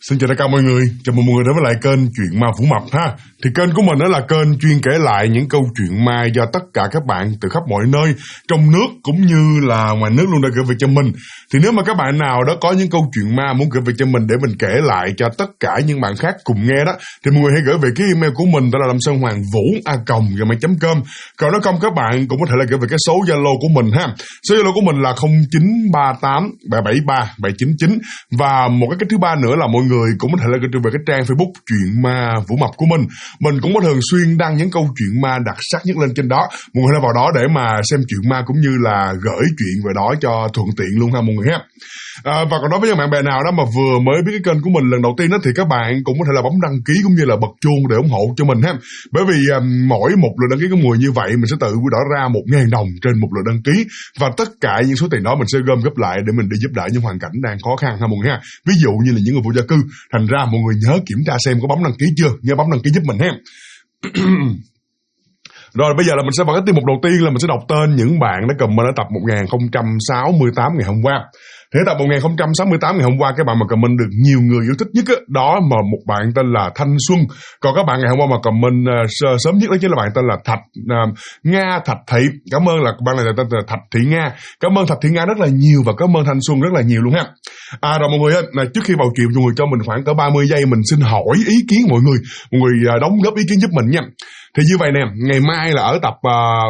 Xin chào tất cả mọi người, chào mừng mọi người đến với lại kênh Chuyện Ma Vũ Mập ha. Thì kênh của mình đó là kênh chuyên kể lại những câu chuyện ma do tất cả các bạn từ khắp mọi nơi, trong nước cũng như là ngoài nước luôn đã gửi về cho mình. Thì nếu mà các bạn nào đó có những câu chuyện ma muốn gửi về cho mình để mình kể lại cho tất cả những bạn khác cùng nghe đó, thì mọi người hãy gửi về cái email của mình, đó là lamsonhoangvu@gmail.com. Còn nếu không, các bạn cũng có thể là gửi về cái số Zalo của mình ha. Số Zalo của mình là 0938 773 799. Và một cái thứ ba nữa là mọi người cũng có thể là gửi về cái trang Facebook Chuyện Ma Vũ Mập của mình. Mình cũng có thường xuyên đăng những câu chuyện ma đặc sắc nhất lên trên đó. Mọi người hãy vào đó để mà xem chuyện ma cũng như là gửi chuyện về đó cho thuận tiện luôn ha mọi người ha. Và còn đối với những bạn bè nào đó mà vừa mới biết cái kênh của mình lần đầu tiên đó, thì các bạn cũng có thể là bấm đăng ký cũng như là bật chuông để ủng hộ cho mình ha. Bởi vì mỗi một lượt đăng ký của mọi người như vậy mình sẽ tự bỏ ra 1.000 đồng trên một lượt đăng ký, và tất cả những số tiền đó mình sẽ gom góp lại để mình đi giúp đỡ những hoàn cảnh đang khó khăn ha mọi người ha. Ví dụ như là những người vô gia cư. Thành ra mọi người nhớ kiểm tra xem có bấm đăng ký chưa, nhớ bấm đăng ký giúp mình ha. Rồi bây giờ là mình sẽ vào cái tiết mục đầu tiên, là mình sẽ đọc tên những bạn đã comment ở tập 1068 ngày hôm qua. Thế tập 1068 ngày hôm qua, cái bạn mà comment được nhiều người yêu thích nhất đó mà một bạn tên là Thanh Xuân. Còn các bạn ngày hôm qua mà comment sớm nhất đó chính là bạn tên là Thạch Thị. Cảm ơn là bạn này tên là Thạch Thị Nga. Cảm ơn Thạch Thị Nga rất là nhiều, và cảm ơn Thanh Xuân rất là nhiều luôn ha. Rồi mọi người ơi, trước khi vào chuyện mọi người cho mình khoảng cỡ 30 giây mình xin hỏi ý kiến mọi người đóng góp ý kiến giúp mình nha. Thì như vậy nè, ngày mai là ở tập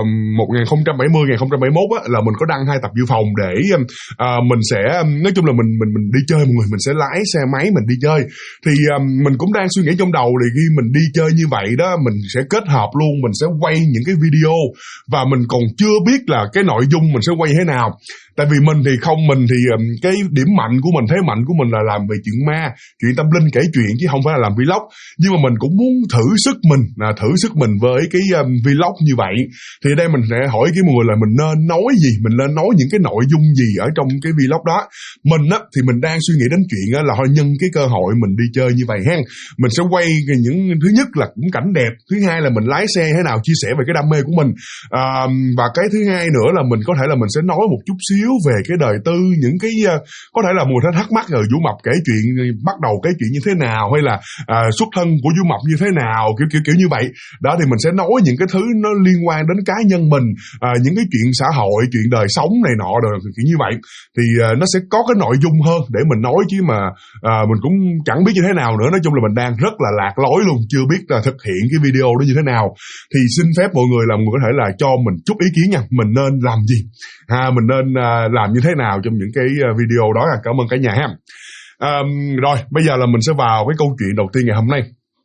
1070, 1071 là mình có đăng 2 tập dự phòng để mình sẽ, nói chung là mình đi chơi mọi người, mình sẽ lái xe máy mình đi chơi. Thì mình cũng đang suy nghĩ trong đầu là khi mình đi chơi như vậy đó, mình sẽ kết hợp luôn, mình sẽ quay những cái video, và mình còn chưa biết là cái nội dung mình sẽ quay thế nào. Tại vì mình thì cái điểm mạnh của mình, thế mạnh của mình là làm về chuyện ma, chuyện tâm linh, kể chuyện chứ không phải là làm vlog. Nhưng mà mình cũng muốn thử sức mình với cái vlog như vậy. Thì đây mình sẽ hỏi cái mọi người là mình nên nói gì, mình nên nói những cái nội dung gì ở trong cái vlog đó. Mình á thì mình đang suy nghĩ đến chuyện á là nhân cái cơ hội mình đi chơi như vậy ha, mình sẽ quay những thứ nhất là cũng cảnh đẹp, thứ hai là mình lái xe thế nào, chia sẻ về cái đam mê của mình, và cái thứ hai nữa là mình có thể là mình sẽ nói một chút xíu về cái đời tư, những cái có thể là mùi thắc mắc rồi Vũ Mập kể chuyện, bắt đầu kể chuyện như thế nào, hay là xuất thân của Vũ Mập như thế nào, kiểu như vậy đó. Thì mình sẽ nói những cái thứ nó liên quan đến cá nhân mình, những cái chuyện xã hội, chuyện đời sống này nọ rồi kiểu như vậy. Thì nó sẽ có cái nội dung hơn để mình nói, chứ mà mình cũng chẳng biết như thế nào nữa. Nói chung là mình đang rất là lạc lối luôn, chưa biết là thực hiện cái video đó như thế nào. Thì xin phép mọi người là mọi người có thể là cho mình chút ý kiến nha, mình nên làm gì, mình nên làm như thế nào trong những cái video đó. Cảm ơn cả nhà ha. Rồi bây giờ là mình sẽ vào cái câu chuyện đầu tiên ngày hôm nay.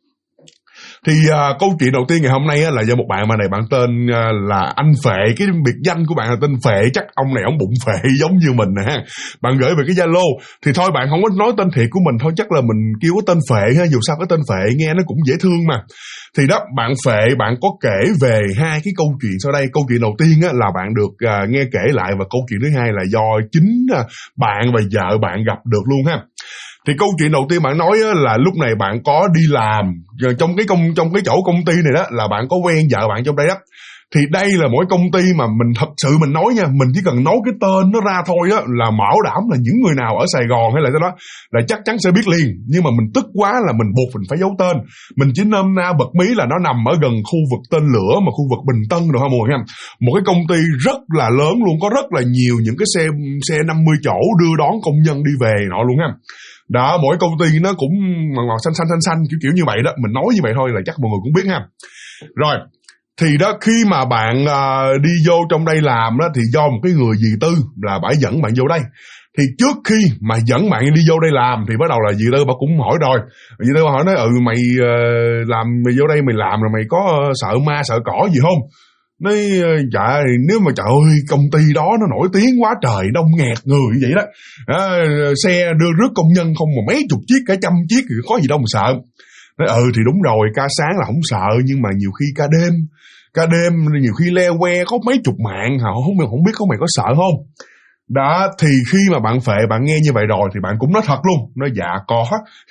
Thì câu chuyện đầu tiên ngày hôm nay là do một bạn mà này, bạn tên là anh Phệ. Cái biệt danh của bạn là tên Phệ, chắc ông này ông bụng phệ giống như mình nè ha. Bạn gửi về cái Zalo. Thì thôi bạn không có nói tên thiệt của mình thôi, chắc là mình kêu cái tên Phệ ha, dù sao cái tên Phệ nghe nó cũng dễ thương mà. Thì đó, bạn Phệ bạn có kể về 2 cái câu chuyện sau đây. Câu chuyện đầu tiên là bạn được nghe kể lại, và câu chuyện thứ hai là do chính bạn và vợ bạn gặp được luôn ha. Thì câu chuyện đầu tiên bạn nói là lúc này bạn có đi làm trong cái chỗ công ty này đó, là bạn có quen vợ bạn trong đây đó. Thì đây là mỗi công ty mà mình thật sự mình nói nha, mình chỉ cần nói cái tên nó ra thôi á là bảo đảm là những người nào ở Sài Gòn hay là cái đó là chắc chắn sẽ biết liền. Nhưng mà mình tức quá là mình buộc mình phải giấu tên. Mình chỉ nôm na bật mí là nó nằm ở gần khu vực tên lửa, mà khu vực Bình Tân rồi ha mọi người ha. Một cái công ty rất là lớn luôn, có rất là nhiều những cái xe 50 chỗ đưa đón công nhân đi về nọ luôn ha. Đó, mỗi công ty nó cũng màu xanh kiểu như vậy đó. Mình nói như vậy thôi là chắc mọi người cũng biết ha. Rồi, thì đó, khi mà bạn đi vô trong đây làm đó, thì do một cái người dì Tư là bả dẫn bạn vô đây. Thì trước khi mà dẫn bạn đi vô đây làm thì bắt đầu là dì Tư bà cũng hỏi rồi. Dì Tư bà hỏi nói mày mày vô đây mày làm rồi mày có sợ ma sợ cỏ gì không? Nói dạ nếu mà trời ơi công ty đó nó nổi tiếng quá trời, đông nghẹt người vậy đó, xe đưa rước công nhân không mà mấy chục chiếc, cả trăm chiếc thì có gì đâu mà sợ. Nói thì đúng rồi, ca sáng là không sợ, nhưng mà nhiều khi ca đêm nhiều khi le que có mấy chục mạng, không biết có mày có sợ không. Đó, thì khi mà bạn Phệ bạn nghe như vậy rồi thì bạn cũng nói thật luôn, nói dạ có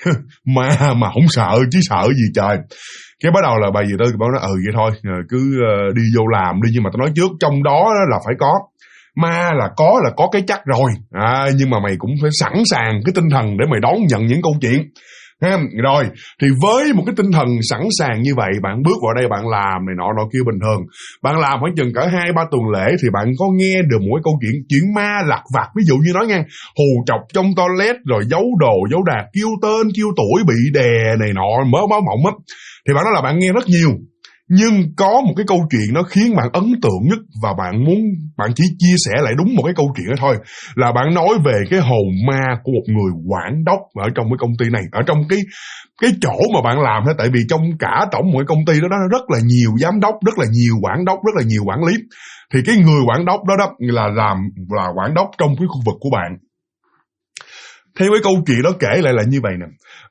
mà không sợ chứ sợ gì trời. Cái bắt đầu là bà dì Tư bảo nói vậy thôi, cứ đi vô làm đi, nhưng mà tao nói trước trong đó là phải có ma, là có cái chắc rồi, nhưng mà mày cũng phải sẵn sàng cái tinh thần để mày đón nhận những câu chuyện. ha. Rồi thì với một cái tinh thần sẵn sàng như vậy, bạn bước vào đây bạn làm này nọ kia bình thường. Bạn làm khoảng chừng cỡ 2-3 tuần lễ thì bạn có nghe được một cái câu chuyện ma lặt vặt, ví dụ như nói nha, hù trọc trong toilet, rồi giấu đồ giấu đạc, kêu tên kêu tuổi, bị đè này nọ, mớ báo mộng á, thì bạn nói là bạn nghe rất nhiều. Nhưng có một cái câu chuyện nó khiến bạn ấn tượng nhất, và bạn chỉ chia sẻ lại đúng một cái câu chuyện đó thôi, là bạn nói về cái hồn ma của một người quản đốc ở trong cái công ty này, ở trong cái chỗ mà bạn làm đó. Tại vì trong cả tổng một cái công ty đó rất là nhiều giám đốc, rất là nhiều quản đốc, rất là nhiều quản lý. Thì cái người quản đốc đó là quản đốc trong cái khu vực của bạn. Theo cái câu chuyện đó kể lại là như vậy nè.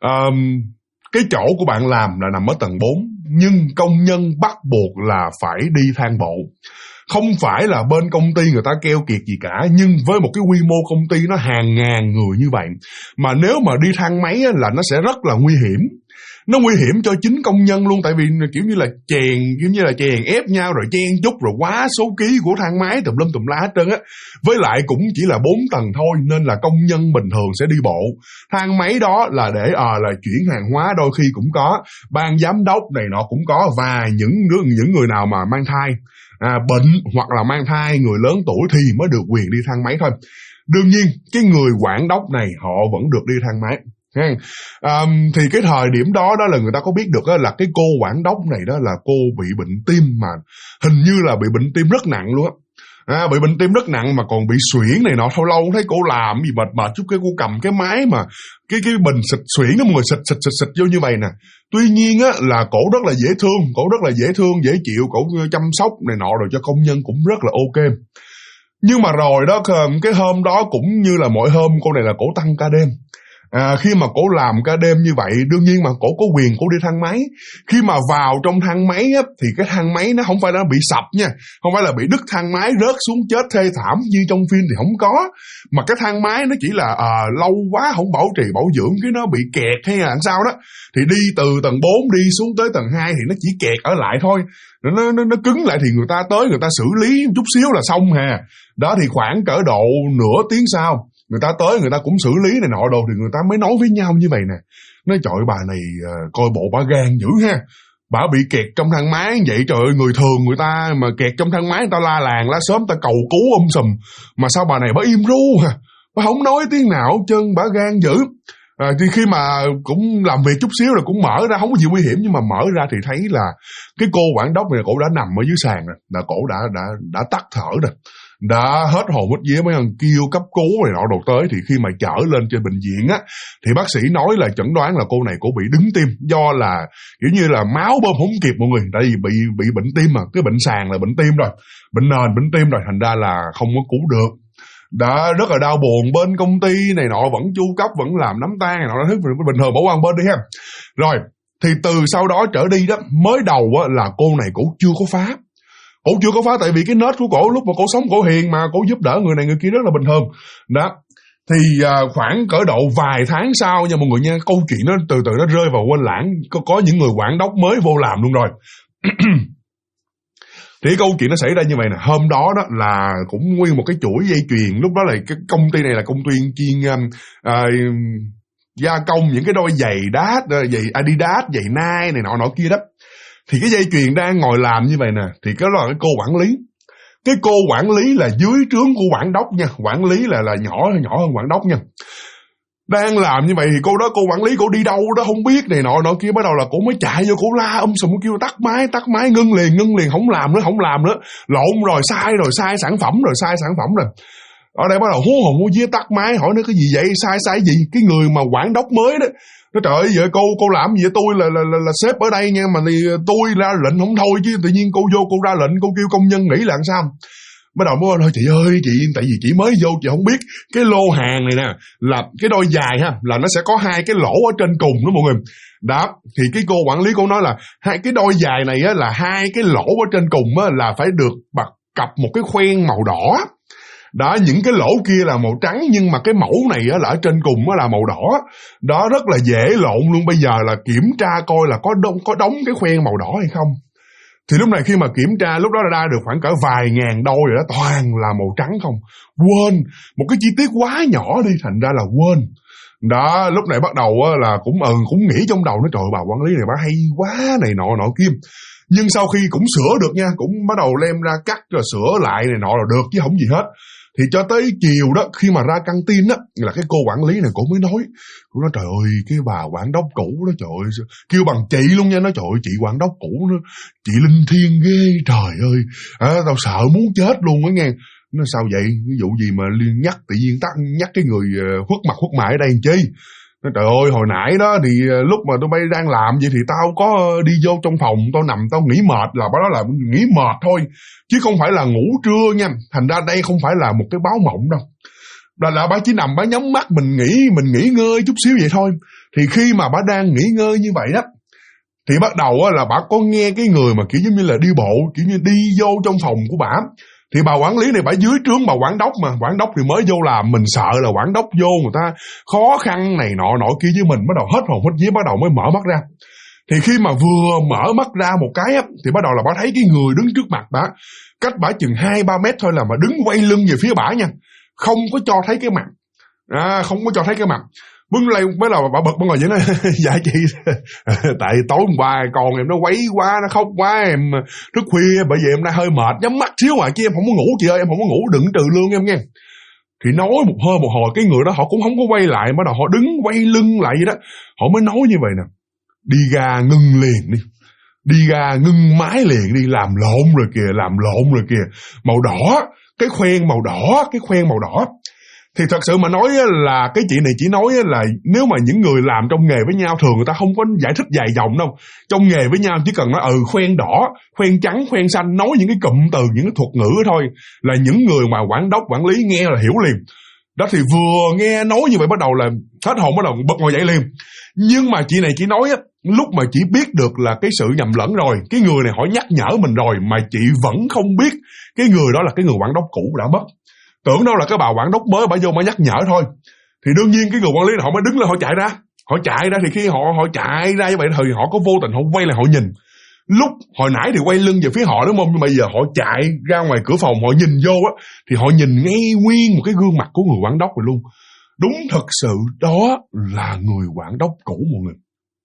Cái chỗ của bạn làm là nằm ở tầng 4, nhưng công nhân bắt buộc là phải đi thang bộ. Không phải là bên công ty người ta keo kiệt gì cả, nhưng với một cái quy mô công ty nó hàng ngàn người như vậy, mà nếu mà đi thang máy là nó sẽ rất là nguy hiểm. Nó nguy hiểm cho chính công nhân luôn, tại vì kiểu như là chèn ép nhau, rồi chen chúc, rồi quá số ký của thang máy tùm lum tùm la hết trơn á. Với lại cũng chỉ là 4 tầng thôi, nên là công nhân bình thường sẽ đi bộ. Thang máy đó là để là chuyển hàng hóa, đôi khi cũng có, ban giám đốc này nọ cũng có, và những người nào mà mang thai, bệnh hoặc là mang thai, người lớn tuổi thì mới được quyền đi thang máy thôi. Đương nhiên cái người quản đốc này họ vẫn được đi thang máy. Thì cái thời điểm đó là người ta có biết được là cái cô quản đốc này đó là cô bị bệnh tim, mà hình như là bị bệnh tim rất nặng luôn á. Bị bệnh tim rất nặng mà còn bị suyễn này nọ. Lâu lâu thấy cô làm gì mệt chút, cái cô cầm cái máy mà cái bình xịt suyễn đó, mọi người xịt vô như vậy nè. Tuy nhiên á là cổ rất là dễ thương, dễ chịu, cổ chăm sóc này nọ rồi cho công nhân cũng rất là ok. Nhưng mà rồi đó, cái hôm đó cũng như là mỗi hôm, cô này là cổ tăng ca đêm. Khi mà cổ làm ca đêm như vậy, đương nhiên mà cổ có quyền cổ đi thang máy. Khi mà vào trong thang máy á, thì cái thang máy nó không phải là bị sập nha, không phải là bị đứt thang máy rớt xuống chết thê thảm như trong phim thì không có, mà cái thang máy nó chỉ là lâu quá không bảo trì bảo dưỡng, cái nó bị kẹt hay là làm sao đó, thì đi từ tầng 4 đi xuống tới tầng 2 thì nó chỉ kẹt ở lại thôi. Nó cứng lại thì người ta tới người ta xử lý chút xíu là xong hà. Đó thì khoảng cỡ độ nửa tiếng sau, người ta tới người ta cũng xử lý này nọ đồ, thì người ta mới nói với nhau như vậy nè. Nói trời ơi, bà này coi bộ bà gan dữ ha. Bà bị kẹt trong thang máy vậy, trời ơi, người thường người ta mà kẹt trong thang máy người ta la làng la xóm, ta cầu cứu sùm, mà sao bà này bà im ru ha, bà không nói tiếng nào chân, bà gan dữ. Thì khi mà cũng làm việc chút xíu rồi cũng mở ra, không có gì nguy hiểm, nhưng mà mở ra thì thấy là cái cô quản đốc này, cổ đã nằm ở dưới sàn rồi, là cổ đã tắt thở rồi, đã hết hồn hết vía, mấy thằng kêu cấp cứu này nọ đồ tới. Thì khi mà chở lên trên bệnh viện á, thì bác sĩ nói là chẩn đoán là cô này cổ bị đứng tim, do là kiểu như là máu bơm không kịp mọi người, tại vì bị bệnh tim, mà cái bệnh sàn là bệnh tim rồi, bệnh nền bệnh tim rồi, thành ra là không có cứu được. Đã rất là đau buồn, bên công ty này nọ vẫn chu cấp, vẫn làm đám tang này nọ, thứ bình thường bỏ qua bên đi ha. Rồi thì từ sau đó trở đi đó, mới đầu á là cô này cổ chưa có phá, tại vì cái nết của cổ lúc mà cổ sống cổ hiền mà, cổ giúp đỡ người này người kia rất là bình thường đó. Thì khoảng cỡ độ vài tháng sau nha mọi người nha, câu chuyện nó từ từ nó rơi vào quên lãng, có những người quản đốc mới vô làm luôn rồi. Thì câu chuyện nó xảy ra như vậy nè. Hôm đó đó là cũng nguyên một cái chuỗi dây chuyền. Lúc đó là cái công ty này là công ty chuyên gia công những cái đôi giày đát, giày Adidas, giày Nike này nọ kia đó. Thì cái dây chuyền đang ngồi làm như vậy nè, thì cái đó là cái cô quản lý. Cái cô quản lý là dưới trướng của quản đốc nha. Quản lý là nhỏ hơn quản đốc nha. Đang làm như vậy thì cô quản lý cô đi đâu đó không biết này nọ kia, bắt đầu là cô mới chạy vô cô la sùm, cô kêu tắt máy, ngưng liền, không làm nữa, lộn rồi, sai sản phẩm rồi. Ở đây bắt đầu hú hồn hú vía tắt máy, hỏi nó cái gì vậy, sai gì. Cái người mà quản đốc mới đó, nó trời ơi, vậy cô làm gì vậy, tôi là sếp ở đây nha, mà thì tôi ra lệnh không thôi chứ, tự nhiên cô vô cô ra lệnh, cô kêu công nhân nghỉ là làm sao. Bắt đầu mới nói chị ơi, tại vì chị mới vô chị không biết cái lô hàng này nè, là cái đôi giày ha, là nó sẽ có 2 cái lỗ ở trên cùng đó mọi người. Đó, thì cái cô quản lý cô nói là 2 cái đôi giày này á, là 2 cái lỗ ở trên cùng á, là phải được cặp một cái khoen màu đỏ. Đó, những cái lỗ kia là màu trắng, nhưng mà cái mẫu này á, là ở trên cùng á, là màu đỏ. Đó, rất là dễ lộn luôn. Bây giờ là kiểm tra coi là có đóng cái khoen màu đỏ hay không. Thì lúc này khi mà kiểm tra, lúc đó đã ra được khoảng cỡ vài ngàn đôi rồi đó, toàn là màu trắng không. Quên, một cái chi tiết quá nhỏ đi, thành ra là quên. Đó, lúc này bắt đầu là cũng nghĩ trong đầu nó, trời ơi, bà quản lý này bà hay quá này nọ kia. Nhưng sau khi cũng sửa được nha, cũng bắt đầu lem ra cắt rồi sửa lại này nọ rồi được chứ không gì hết. Thì cho tới chiều đó, khi mà ra căng tin á, là cái cô quản lý này cô mới nói, cô nói trời ơi, cái bà quản đốc cũ đó, trời ơi, kêu bằng chị luôn nha, nói trời ơi, chị quản đốc cũ đó, chị linh thiêng ghê, trời ơi, tao sợ muốn chết luôn á nghe. Nó sao vậy, ví dụ gì mà nhắc tự nhiên nhắc cái người khuất mặt khuất mày ở đây làm chi. Nói trời ơi, hồi nãy đó thì lúc mà tụi bay đang làm vậy thì tao có đi vô trong phòng, tao nằm tao nghỉ mệt, là đó là nghỉ mệt thôi, chứ không phải là ngủ trưa nha. Thành ra đây không phải là một cái báo mộng đâu, là bà chỉ nằm bà nhắm mắt mình nghỉ ngơi chút xíu vậy thôi. Thì khi mà bà đang nghỉ ngơi như vậy đó, thì bắt đầu là bà có nghe cái người mà kiểu giống như là đi bộ, kiểu như đi vô trong phòng của bà. Thì bà quản lý này bà dưới trướng bà quản đốc mà, quản đốc thì mới vô làm, mình sợ là quản đốc vô người ta khó khăn này nọ kia với mình, bắt đầu hết hồn hết vía, bắt đầu mới mở mắt ra. Thì khi mà vừa mở mắt ra một cái á, thì bắt đầu là bà thấy cái người đứng trước mặt bà, cách bà chừng 2-3 mét thôi, là mà đứng quay lưng về phía bà nha, không có cho thấy cái mặt, không có cho thấy cái mặt. Bưng lên mới là bà bật bà ngồi vậy nói dạ chị, tại tối hôm qua con em nó quấy quá, nó khóc quá, em thức khuya bởi vì em đang hơi mệt, nhắm mắt xíu chứ em không có ngủ chị ơi, em không có ngủ, đừng trừ lương em nghe. Thì nói một hồi cái người đó họ cũng không có quay lại, bắt đầu họ đứng quay lưng lại vậy đó. Họ mới nói như vậy nè, đi ra ngưng liền đi ra ngưng máy liền đi, làm lộn rồi kìa, màu đỏ, cái khoen màu đỏ. Thì thật sự mà nói là cái chị này chỉ nói là nếu mà những người làm trong nghề với nhau thường người ta không có giải thích dài dòng đâu. Trong nghề với nhau chỉ cần nói khoen đỏ, khoen trắng, khoen xanh, nói những cái cụm từ, những cái thuật ngữ thôi là những người mà quản đốc, quản lý nghe là hiểu liền. Đó thì vừa nghe nói như vậy bắt đầu là hết hồn, bắt đầu bật ngồi dậy liền. Nhưng mà chị này chỉ nói lúc mà chị biết được là cái sự nhầm lẫn rồi, cái người này họ nhắc nhở mình rồi mà chị vẫn không biết cái người đó là cái người quản đốc cũ đã mất. Tưởng đâu là cái bà quản đốc mới bà vô mà nhắc nhở thôi. Thì đương nhiên cái người quản lý này họ mới đứng lên, họ chạy ra thì khi họ chạy ra như vậy thì họ có vô tình họ quay lại họ nhìn. Lúc hồi nãy thì quay lưng về phía họ đúng không, nhưng bây giờ họ chạy ra ngoài cửa phòng họ nhìn vô á, thì họ nhìn ngay nguyên một cái gương mặt của người quản đốc rồi luôn. Đúng thật sự đó là người quản đốc cũ mọi người.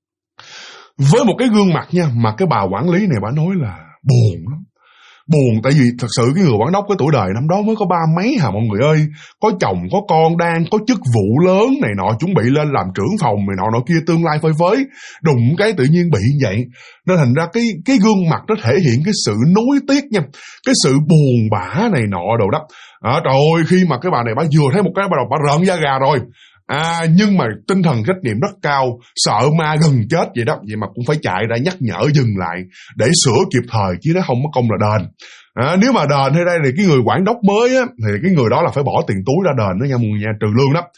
Với một cái gương mặt nha, mà cái bà quản lý này bà nói là buồn lắm. Buồn tại vì thật sự cái người quản đốc cái tuổi đời năm đó mới có 30 mấy hả mọi người ơi. Có chồng có con, đang có chức vụ lớn này nọ, chuẩn bị lên làm trưởng phòng này nọ kia, tương lai phơi phới. Đụng cái tự nhiên bị vậy. Nên thành ra cái gương mặt nó thể hiện cái sự nuối tiếc nha, cái sự buồn bã này nọ đồ đó. Trời ơi, khi mà cái bà này bà vừa thấy một cái bắt đầu bà rợn da gà rồi. Nhưng mà tinh thần trách nhiệm rất cao, sợ ma gần chết vậy đó, vậy mà cũng phải chạy ra nhắc nhở dừng lại để sửa kịp thời, chứ nó không có công là đền. Nếu mà đền hay đây thì cái người quản đốc mới á, thì cái người đó là phải bỏ tiền túi ra đền đó nha, mọi người, trừ lương đó.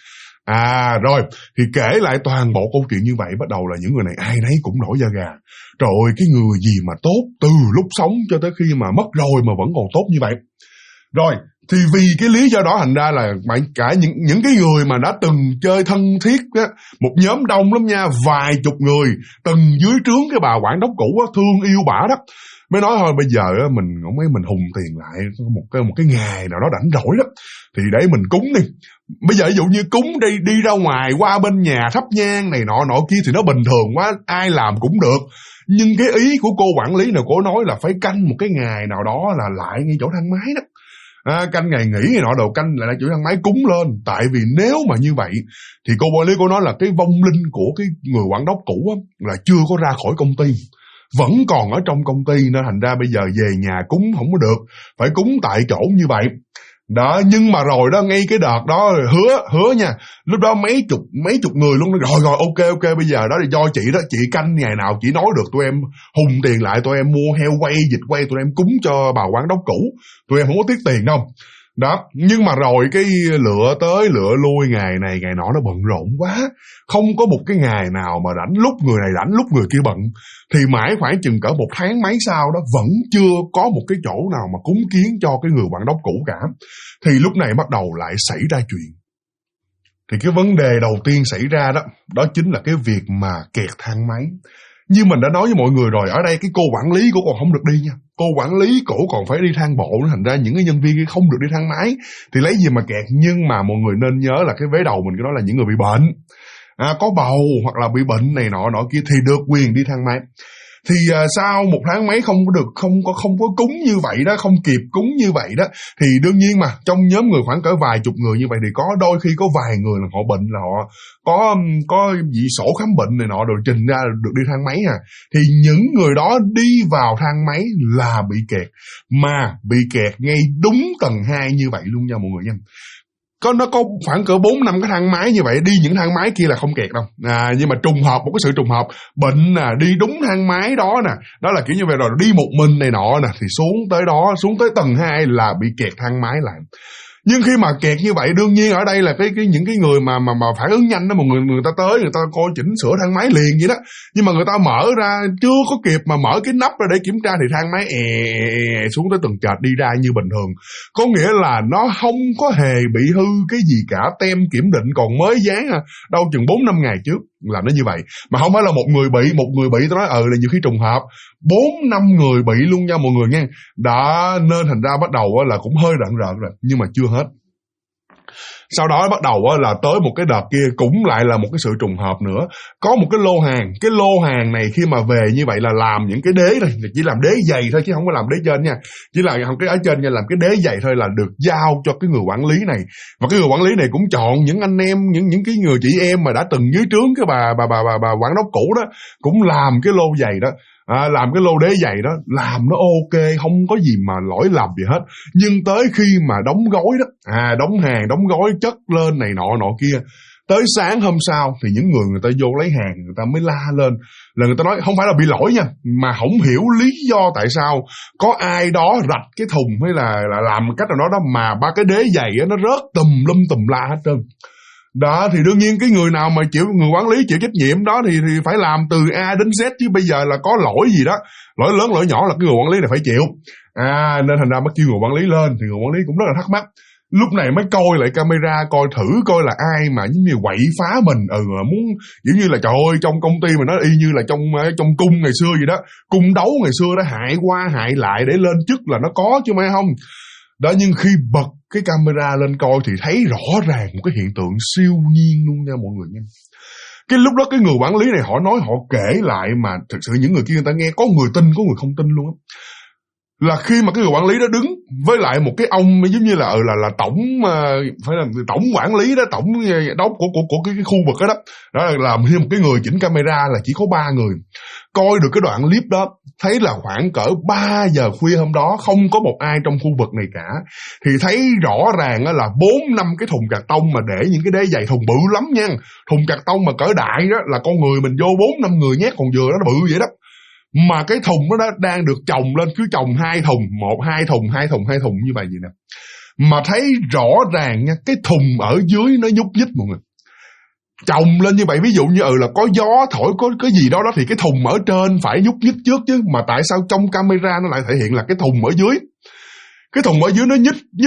Rồi thì kể lại toàn bộ câu chuyện như vậy, bắt đầu là những người này ai nấy cũng nổi da gà. Trời ơi, cái người gì mà tốt từ lúc sống cho tới khi mà mất rồi mà vẫn còn tốt như vậy. Rồi thì vì cái lý do đó thành ra là cả những cái người mà đã từng chơi thân thiết á, một nhóm đông lắm nha, vài chục người từng dưới trướng cái bà quản đốc cũ á, thương yêu bả đó, mới nói thôi bây giờ á, mình hùng tiền lại một cái ngày nào đó rảnh rỗi đó, thì để mình cúng đi. Bây giờ ví dụ như cúng đi ra ngoài qua bên nhà thắp nhang này nọ kia thì nó bình thường quá, ai làm cũng được. Nhưng cái ý của cô quản lý nào cô nói là phải canh một cái ngày nào đó là lại ngay chỗ thang máy đó. Canh ngày nghỉ này nọ đồ, canh lại chỗ thang máy cúng lên. Tại vì nếu mà như vậy thì cô quản lý cô nói là cái vong linh của cái người quản đốc cũ á, là chưa có ra khỏi công ty, vẫn còn ở trong công ty, nên thành ra bây giờ về nhà cúng không có được, phải cúng tại chỗ như vậy. Đó, nhưng mà rồi đó, ngay cái đợt đó hứa nha, lúc đó mấy chục người luôn. Rồi ok bây giờ đó là do chị đó, chị canh ngày nào chị nói được tụi em hùng tiền lại, tụi em mua heo quay, vịt quay, tụi em cúng cho bà quản đốc cũ, tụi em không có tiếc tiền đâu. Đó, nhưng mà rồi cái lựa tới lựa lui, ngày này ngày nọ nó bận rộn quá, không có một cái ngày nào mà rảnh, lúc người này rảnh lúc người kia bận. Thì mãi khoảng chừng cỡ 1 tháng mấy sau đó vẫn chưa có một cái chỗ nào mà cúng kiến cho cái người quản đốc cũ cả. Thì lúc này bắt đầu lại xảy ra chuyện. Thì cái vấn đề đầu tiên xảy ra đó chính là cái việc mà kẹt thang máy. Như mình đã nói với mọi người rồi, ở đây cái cô quản lý cổ còn không được đi nha. Cô quản lý cổ còn phải đi thang bộ, thành ra những cái nhân viên kia không được đi thang máy. Thì lấy gì mà kẹt. Nhưng mà mọi người nên nhớ là cái vế đầu mình cái đó là những người bị bệnh, có bầu hoặc là bị bệnh này nọ kia thì được quyền đi thang máy. Thì sau 1 tháng mấy không có được, không có cúng như vậy đó, không kịp cúng như vậy đó, thì đương nhiên mà trong nhóm người khoảng cỡ vài chục người như vậy thì có đôi khi có vài người là họ bệnh, là họ có dị sổ khám bệnh này nọ rồi trình ra được đi thang máy thì những người đó đi vào thang máy là bị kẹt, mà bị kẹt ngay đúng tầng 2 như vậy luôn nha mọi người nha. Nó có khoảng cỡ 4-5 cái thang máy như vậy, đi những thang máy kia là không kẹt đâu. Nhưng mà trùng hợp, một cái sự trùng hợp, bệnh đi đúng thang máy đó nè, đó là kiểu như vậy rồi, đi một mình này nọ nè, thì xuống tới tầng 2 là bị kẹt thang máy lại. Nhưng khi mà kẹt như vậy, đương nhiên ở đây là những cái người mà phản ứng nhanh đó, một người ta tới, người ta coi chỉnh sửa thang máy liền vậy đó. Nhưng mà người ta mở ra chưa có kịp mà mở cái nắp ra để kiểm tra thì thang máy xuống tới tầng trệt đi ra như bình thường. Có nghĩa là nó không có hề bị hư cái gì cả, tem kiểm định còn mới dán đâu chừng 4-5 ngày trước là nó như vậy. Mà không phải là một người bị tôi nói là nhiều khi trùng hợp 4-5 người bị luôn nha mọi người nha. Đã nên thành ra bắt đầu là cũng hơi rợn rồi, nhưng mà chưa hết. Sau đó bắt đầu là tới một cái đợt kia cũng lại là một cái sự trùng hợp nữa. Có một cái lô hàng này khi mà về như vậy là làm những cái đế thôi, chỉ làm đế dày thôi chứ không có làm đế trên nha. Chỉ là cái ở trên nha, làm cái đế dày thôi là được giao cho cái người quản lý này. Và cái người quản lý này cũng chọn những anh em, những cái người chị em mà đã từng dưới trướng cái bà quản đốc cũ đó, cũng làm cái lô dày đó. Làm cái lô đế dày đó, làm nó ok, không có gì mà lỗi lầm gì hết. Nhưng tới khi mà đóng gói đó, đóng hàng, đóng gói chất lên này nọ kia, tới sáng hôm sau thì những người ta vô lấy hàng, người ta mới la lên là người ta nói không phải là bị lỗi nha, mà không hiểu lý do tại sao có ai đó rạch cái thùng hay là làm cách nào đó mà ba cái đế dày nó rớt tùm la hết trơn. Đó thì đương nhiên cái người nào mà người quản lý chịu trách nhiệm đó thì phải làm từ A đến Z, chứ bây giờ là có lỗi gì đó, lỗi lớn lỗi nhỏ là cái người quản lý này phải chịu. Nên thành ra mới kêu người quản lý lên, thì người quản lý cũng rất là thắc mắc. Lúc này mới coi lại camera, coi là ai mà giống như quậy phá mình, muốn giống như là trời ơi trong công ty mà nó y như là trong cung ngày xưa vậy đó, cung đấu ngày xưa đó, hại qua hại lại để lên chức là nó có chứ mấy không. Đó, nhưng khi bật cái camera lên coi thì thấy rõ ràng một cái hiện tượng siêu nhiên luôn nha mọi người nha. Cái lúc đó cái người quản lý này họ kể lại mà thực sự những người kia người ta nghe, có người tin có người không tin luôn á. Là khi mà cái người quản lý đó đứng với lại một cái ông giống như là tổng, phải là tổng quản lý đó, tổng đó của cái khu vực đó, đó là thêm một cái người chỉnh camera là chỉ có 3 người coi được cái đoạn clip đó. Thấy là khoảng cỡ 3 giờ khuya hôm đó không có một ai trong khu vực này cả, thì thấy rõ ràng là 4-5 cái thùng cạc tông mà để những cái đế dày, thùng bự lắm nha, thùng cạc tông mà cỡ đại đó là con người mình vô 4-5 người nhét còn vừa đó, nó bự vậy đó. Mà cái thùng đó đang được chồng lên, cứ chồng 2 thùng, 1-2 thùng, 2 thùng, 2 thùng như vậy nè. Mà thấy rõ ràng nha, cái thùng ở dưới nó nhúc nhích mọi người. Chồng lên như vậy, ví dụ như là có gió thổi, có cái gì đó thì cái thùng ở trên phải nhúc nhích trước chứ. Mà tại sao trong camera nó lại thể hiện là cái thùng ở dưới? Cái thùng ở dưới nó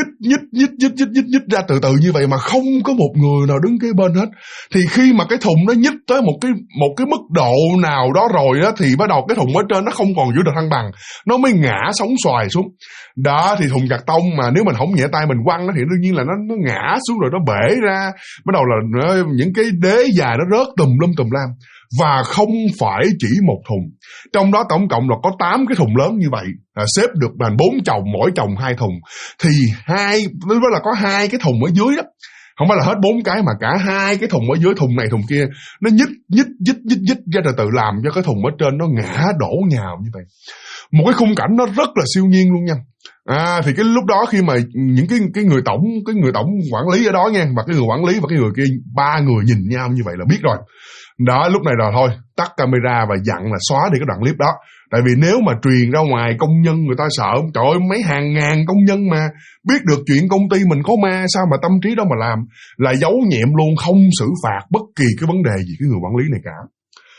nhích ra từ từ như vậy mà không có một người nào đứng kế bên hết. Thì khi mà cái thùng nó nhích tới một cái mức độ nào đó rồi đó, thì bắt đầu cái thùng ở trên nó không còn giữ được thăng bằng, nó mới ngã sóng xoài xuống. Đó thì thùng cạc tông mà nếu mình không nhẹ tay mình quăng nó thì đương nhiên là nó ngã xuống rồi nó bể ra. Bắt đầu là những cái đế dài nó rớt tùm lam. Và không phải chỉ một thùng, trong đó tổng cộng là có 8 cái thùng lớn như vậy, xếp được thành 4 chồng, mỗi chồng 2 thùng. Thì lúc đó là có 2 cái thùng ở dưới đó, không phải là hết 4 cái mà cả 2 cái thùng ở dưới, thùng này thùng kia, nó nhích ra từ từ làm cho cái thùng ở trên nó ngã đổ nhào như vậy. Một cái khung cảnh nó rất là siêu nhiên luôn nha. Thì cái lúc đó khi mà những cái người tổng quản lý ở đó nha, và cái người quản lý và cái người kia, 3 người nhìn nhau như vậy là biết rồi. Đó, lúc này rồi thôi, tắt camera và dặn là xóa đi cái đoạn clip đó. Tại vì nếu mà truyền ra ngoài công nhân người ta sợ, trời ơi mấy hàng ngàn công nhân mà biết được chuyện công ty mình có ma, sao mà tâm trí đó mà làm, là giấu nhẹm luôn, không xử phạt bất kỳ cái vấn đề gì cái người quản lý này cả.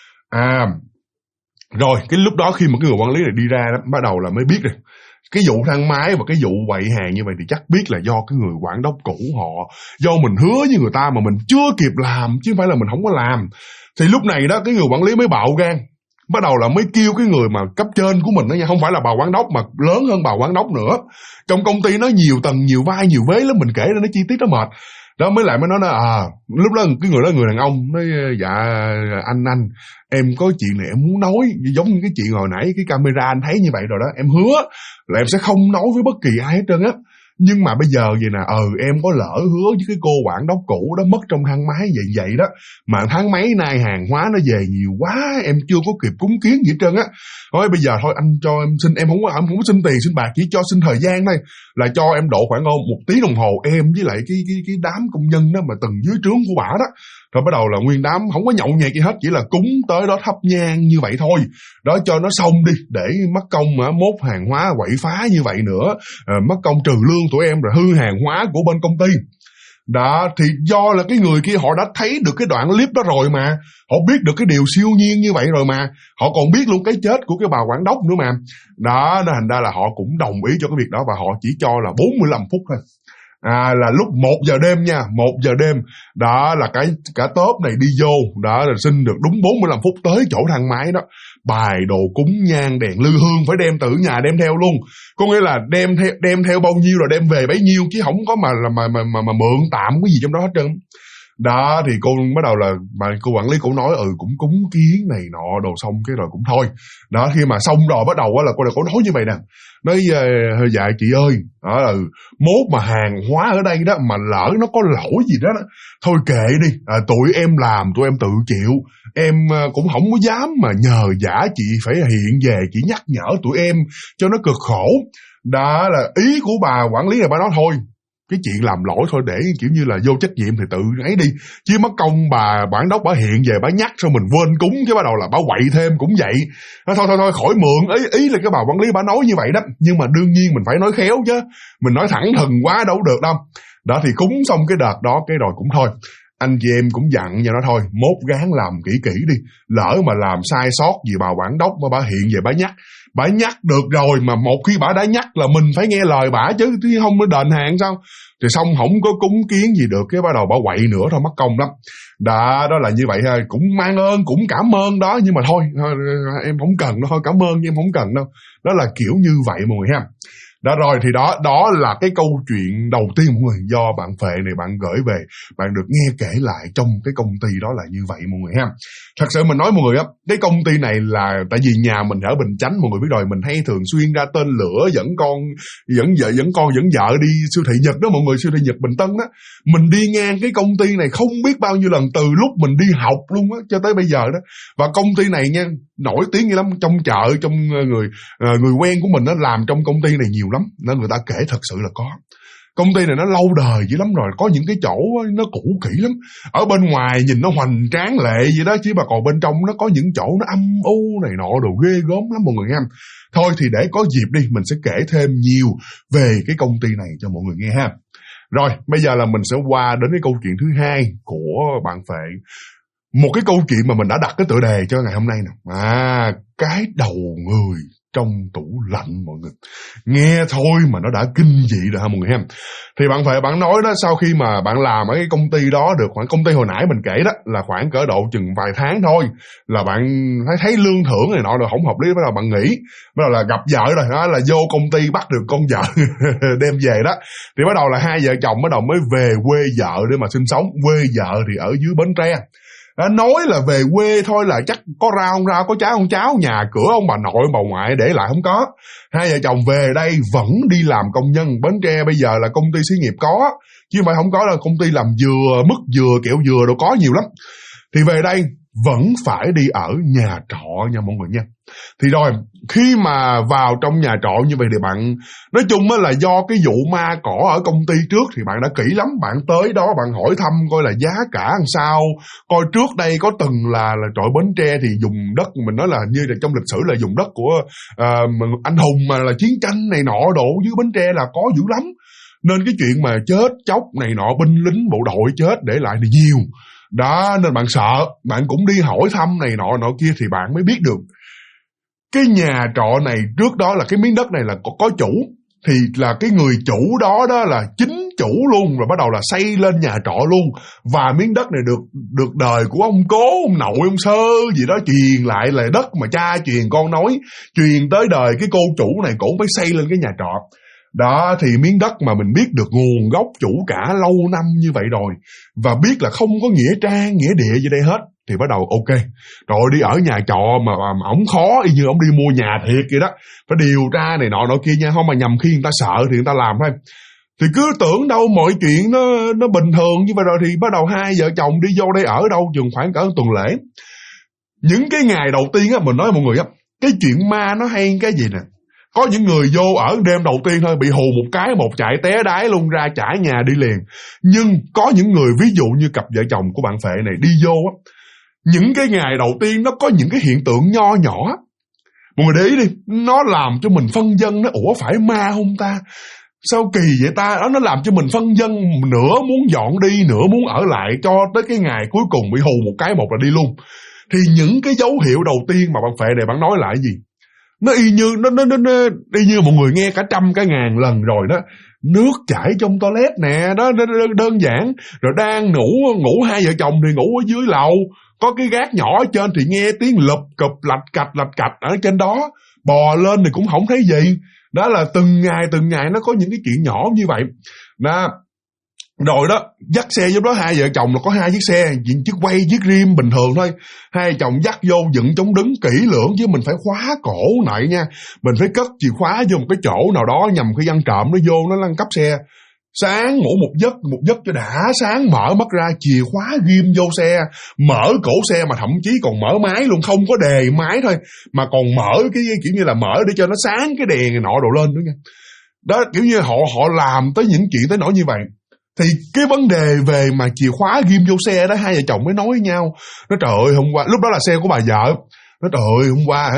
Rồi cái lúc đó khi mà cái người quản lý này đi ra đó, bắt đầu là mới biết rồi. Cái vụ thang máy và cái vụ quậy hàng như vậy thì chắc biết là do cái người quản đốc cũ họ, do mình hứa với người ta mà mình chưa kịp làm chứ không phải là mình không có làm. Thì lúc này đó cái người quản lý mới bạo gan, Bắt đầu là mới kêu cái người mà cấp trên của mình đó nha, không phải là bà quản đốc mà lớn hơn bà quản đốc nữa. Trong công ty nó nhiều tầng, nhiều vai, nhiều vế lắm, mình kể ra nó chi tiết nó mệt. Đó mới lại mới nói lúc đó cái người đó người đàn ông nói dạ anh em có chuyện này em muốn nói, giống như cái chuyện hồi nãy cái camera anh thấy như vậy rồi đó, em hứa là em sẽ không nói với bất kỳ ai hết trơn á. Nhưng mà bây giờ vậy nè, em có lỡ hứa với cái cô quản đốc cũ đó mất trong thang máy vậy đó, mà tháng mấy nay hàng hóa nó về nhiều quá, em chưa có kịp cúng kiến gì hết trơn á. Thôi bây giờ thôi anh cho em xin, em không có xin tiền xin bạc, chỉ cho xin thời gian thôi, là cho em độ khoảng 1 tiếng đồng hồ, em với lại cái đám công nhân đó mà từng dưới trướng của bả đó. Rồi bắt đầu là nguyên đám không có nhậu nhẹt gì hết, chỉ là cúng tới đó thắp nhang như vậy thôi. Đó cho nó xong đi, để mất công mà mốt hàng hóa quậy phá như vậy nữa, mất công trừ lương tụi em rồi hư hàng hóa của bên công ty. Đó, thì do là cái người kia họ đã thấy được cái đoạn clip đó rồi mà, họ biết được cái điều siêu nhiên như vậy rồi mà, họ còn biết luôn cái chết của cái bà quản đốc nữa mà. Đó, nên thành ra là họ cũng đồng ý cho cái việc đó, và họ chỉ cho là 45 phút thôi. Là lúc 1 giờ đêm nha, 1 giờ đêm. Đó là cả tốp này đi vô, đó là xin được đúng 45 phút tới chỗ thang máy đó. Bài đồ cúng nhang đèn lư hương phải đem từ nhà đem theo luôn. Có nghĩa là đem theo bao nhiêu rồi đem về bấy nhiêu, chứ không có mà mượn tạm cái gì trong đó hết trơn. Đó thì cô bắt đầu là cô quản lý cô nói cũng cúng kiến này nọ đồ xong cái rồi cũng thôi. Đó khi mà xong rồi bắt đầu là cô nói như vậy nè, nói dạ chị ơi, mốt mà hàng hóa ở đây đó mà lỡ nó có lỗi gì đó thôi kệ đi, tụi em làm tụi em tự chịu, em cũng không có dám mà nhờ vả chị phải hiện về chị nhắc nhở tụi em cho nó cực khổ. Đó là ý của bà quản lý này, bà nói thôi cái chuyện làm lỗi thôi để kiểu như là vô trách nhiệm thì tự ấy đi, chứ mất công bà quản đốc bà hiện về bà nhắc xong mình quên cúng cái bắt đầu là bà quậy thêm cũng vậy. Thôi khỏi mượn. Ý là cái bà quản lý bà nói như vậy đó, nhưng mà đương nhiên mình phải nói khéo chứ, mình nói thẳng thừng quá đâu được đâu. Đó thì cúng xong cái đợt đó cái rồi cũng thôi, anh chị em cũng dặn cho nó thôi, mốt gán làm kỹ đi, lỡ mà làm sai sót gì bà quản đốc mà bà hiện về bà nhắc được rồi, mà một khi bà đã nhắc là mình phải nghe lời bà chứ không có đền hạn sao. Thì xong không có cúng kiến gì được, cái bắt đầu bà quậy nữa thôi, mất công lắm. Đó là như vậy thôi, cũng mang ơn cũng cảm ơn đó, nhưng mà thôi em không cần đâu, thôi cảm ơn nhưng em không cần đâu. Đó là kiểu như vậy mọi người ha. Đó rồi thì đó là cái câu chuyện đầu tiên mọi người, do bạn Phệ này bạn gửi về, bạn được nghe kể lại trong cái công ty đó là như vậy mọi người ha. Thật sự mình nói mọi người á, cái công ty này là tại vì nhà mình ở Bình Chánh mọi người biết rồi, mình hay thường xuyên ra tên lửa dẫn vợ đi siêu thị Nhật đó mọi người, siêu thị Nhật Bình Tân đó. Mình đi ngang cái công ty này không biết bao nhiêu lần, từ lúc mình đi học luôn á cho tới bây giờ đó. Và công ty này nha, nổi tiếng như lắm trong chợ, trong người quen của mình nó làm trong công ty này nhiều lắm, nên người ta kể thật sự là có. Công ty này nó lâu đời dữ lắm rồi, có những cái chỗ nó cũ kỹ lắm. Ở bên ngoài nhìn nó hoành tráng lệ vậy đó, chứ mà còn bên trong nó có những chỗ nó âm u này nọ đồ ghê gớm lắm mọi người ha. Thôi thì để có dịp đi, mình sẽ kể thêm nhiều về cái công ty này cho mọi người nghe ha. Rồi, bây giờ là mình sẽ qua đến cái câu chuyện thứ hai của bạn Phệ. Một cái câu chuyện mà mình đã đặt cái tựa đề cho ngày hôm nay nè. Cái đầu người trong tủ lạnh mọi người. Nghe thôi mà nó đã kinh dị rồi ha mọi người ha. Thì bạn Phệ bạn nói đó, sau khi mà bạn làm ở cái công ty đó được khoảng, công ty hồi nãy mình kể đó là khoảng cỡ độ chừng vài tháng thôi, là bạn thấy lương thưởng này nọ rồi không hợp lý, bắt đầu bạn nghỉ, bắt đầu là gặp vợ rồi đó, là vô công ty bắt được con vợ đem về đó, thì bắt đầu là hai vợ chồng bắt đầu mới về quê vợ để mà sinh sống. Quê vợ thì ở dưới Bến Tre. Nói là về quê thôi là chắc có rau không rau, có cháo không cháo, nhà cửa ông bà nội bà ngoại để lại không có. Hai vợ chồng về đây vẫn đi làm công nhân. Bến Tre bây giờ là công ty xí nghiệp có, chứ không phải không có, là công ty làm dừa, mứt dừa, kẹo dừa đâu có nhiều lắm. Thì về đây vẫn phải đi ở nhà trọ nha mọi người nha. Thì rồi khi mà vào trong nhà trọ như vậy thì bạn, nói chung là do cái vụ ma cỏ ở công ty trước thì bạn đã kỹ lắm, bạn tới đó bạn hỏi thăm coi là giá cả làm sao, coi trước đây có từng là trọ Bến Tre thì dùng đất, mình nói là như là trong lịch sử là dùng đất của anh hùng mà là chiến tranh này nọ đồ, dưới Bến Tre là có dữ lắm, nên cái chuyện mà chết chóc này nọ, binh lính bộ đội chết để lại thì nhiều. Đó nên bạn sợ, bạn cũng đi hỏi thăm này nọ kia thì bạn mới biết được cái nhà trọ này trước đó là cái miếng đất này là có chủ, thì là cái người chủ đó là chính chủ luôn, rồi bắt đầu là xây lên nhà trọ luôn. Và miếng đất này được đời của ông cố, ông nội, ông sơ gì đó truyền lại, là đất mà cha truyền con nói, truyền tới đời cái cô chủ này, cổ phải xây lên cái nhà trọ. Đó, thì miếng đất mà mình biết được nguồn gốc chủ cả lâu năm như vậy rồi, và biết là không có nghĩa trang, nghĩa địa gì đây hết, thì bắt đầu ok. Rồi đi ở nhà trọ mà ổng khó y như ổng đi mua nhà thiệt vậy đó. Phải điều tra này nọ kia nha, không mà nhầm khi người ta sợ thì người ta làm thôi. Thì cứ tưởng đâu mọi chuyện nó bình thường như vậy rồi, thì bắt đầu hai vợ chồng đi vô đây ở đâu chừng khoảng cỡ tuần lễ. Những cái ngày đầu tiên á, mình nói mọi người á, cái chuyện ma nó hay cái gì nè. Có những người vô ở đêm đầu tiên thôi bị hù một cái, một chạy té đái luôn, ra trả nhà đi liền. Nhưng có những người, ví dụ như cặp vợ chồng của bạn Phệ này đi vô á, những cái ngày đầu tiên nó có những cái hiện tượng nho nhỏ. Mọi người để ý đi, nó làm cho mình phân vân, nó ủa phải ma không ta? Sao kỳ vậy ta? Nó làm cho mình phân vân, nửa muốn dọn đi, nửa muốn ở lại, cho tới cái ngày cuối cùng bị hù một cái, một là đi luôn. Thì những cái dấu hiệu đầu tiên mà bạn Phệ này bạn nói là cái gì? Nó y như nó y như mọi người nghe cả trăm cả ngàn lần rồi đó. Nước chảy trong toilet nè, đó đơn giản. Rồi đang ngủ hai vợ chồng thì ngủ ở dưới lầu, có cái gác nhỏ ở trên thì nghe tiếng lụp cụp lạch cạch ở trên đó. Bò lên thì cũng không thấy gì. Đó là từng ngày nó có những cái chuyện nhỏ như vậy. Đó. Rồi đó, dắt xe giúp đó, hai vợ chồng là có hai chiếc xe, chiếc quay, chiếc rim bình thường thôi. Hai vợ chồng dắt vô dựng chống đứng kỹ lưỡng, chứ mình phải khóa cổ lại nha. Mình phải cất chìa khóa vô một cái chỗ nào đó nhằm cái dân trộm nó vô nó lăn cắp xe. Sáng ngủ một giấc cho đã, sáng mở mắt ra chìa khóa ghim vô xe, mở cổ xe mà thậm chí còn mở máy luôn, không có đề máy thôi, mà còn mở cái kiểu như là mở để cho nó sáng cái đèn này nọ đồ lên nữa nha. Đó, kiểu như họ làm tới những chuyện tới nỗi như vậy. Thì cái vấn đề về mà chìa khóa ghim vô xe đó, hai vợ chồng mới nói với nhau. Nó trời ơi, hôm qua, lúc đó là xe của bà vợ. Nó trời ơi, hôm qua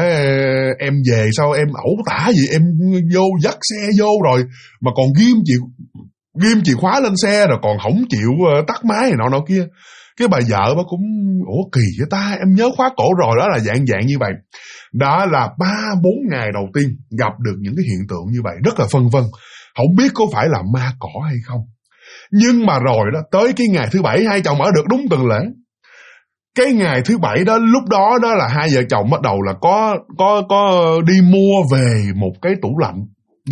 em về sao em ẩu tả gì, em vô dắt xe vô rồi mà còn ghim chìa khóa lên xe, rồi còn không chịu tắt máy này nọ kia. Cái bà vợ bà cũng ủa kỳ vậy ta, em nhớ khóa cổ rồi. Đó là dạng như vậy. Đó là 3-4 ngày đầu tiên gặp được những cái hiện tượng như vậy, rất là phân vân, không biết có phải là ma cỏ hay không. Nhưng mà rồi đó, tới cái ngày thứ 7 hai chồng ở được đúng tuần lễ. Cái ngày thứ 7 đó, lúc đó đó là hai vợ chồng bắt đầu là có đi mua về một cái tủ lạnh.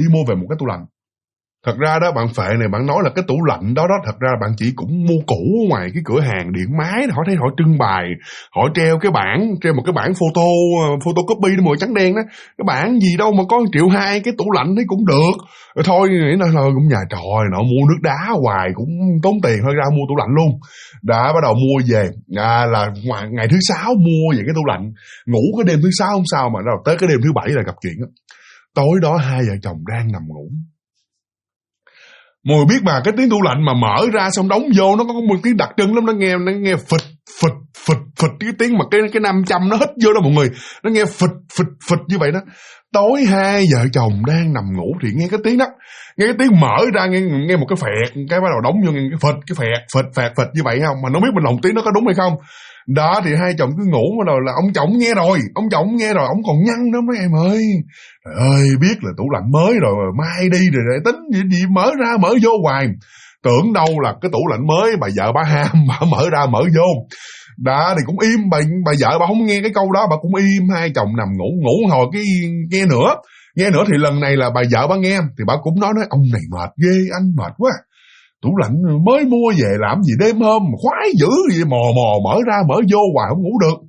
Thật ra đó, bạn Phệ này bạn nói là cái tủ lạnh đó thật ra bạn chỉ cũng mua cũ ngoài cái cửa hàng điện máy. Họ thấy họ trưng bày, họ treo một cái bảng photocopy đó, màu trắng đen đó. Cái bảng gì đâu mà có 1,2 triệu cái tủ lạnh đấy cũng được. Rồi thôi nghĩ là cũng nhà trọ nọ mua nước đá hoài cũng tốn tiền, thôi ra mua tủ lạnh luôn. Đã bắt đầu mua về, là ngày thứ 6 mua về cái tủ lạnh. Ngủ cái đêm thứ 6 không sao, mà tới cái đêm thứ 7 là gặp chuyện đó. Tối đó hai vợ chồng đang nằm ngủ. Mọi người biết mà, cái tiếng tủ lạnh mà mở ra xong đóng vô nó có một tiếng đặc trưng lắm, nó nghe phịch cái tiếng mà cái 500 nó hít vô đó mọi người, nó nghe phịch như vậy đó. Tối hai vợ chồng đang nằm ngủ thì nghe cái tiếng đó, nghe cái tiếng mở ra, nghe một cái phẹt, cái bắt đầu đóng vô, nghe cái phịch như vậy không, mà nó biết mình lồng tiếng nó có đúng hay không. Đó thì hai chồng cứ ngủ mà rồi là ông chồng nghe rồi, ông còn nhăn nữa mấy em ơi. Trời ơi, biết là tủ lạnh mới rồi, mai đi rồi để tính gì mở ra mở vô hoài. Tưởng đâu là cái tủ lạnh mới, bà vợ bà ham, bà mở ra mở vô. Đó thì cũng im, bà vợ bà không nghe cái câu đó, bà cũng im, hai chồng nằm ngủ hồi cái nghe nữa thì lần này là bà vợ bà nghe, thì bà cũng nói ông này mệt ghê, anh mệt quá. Tủ lạnh mới mua về làm gì đêm hôm khoái dữ gì, mò mở ra mở vô hoài không ngủ được.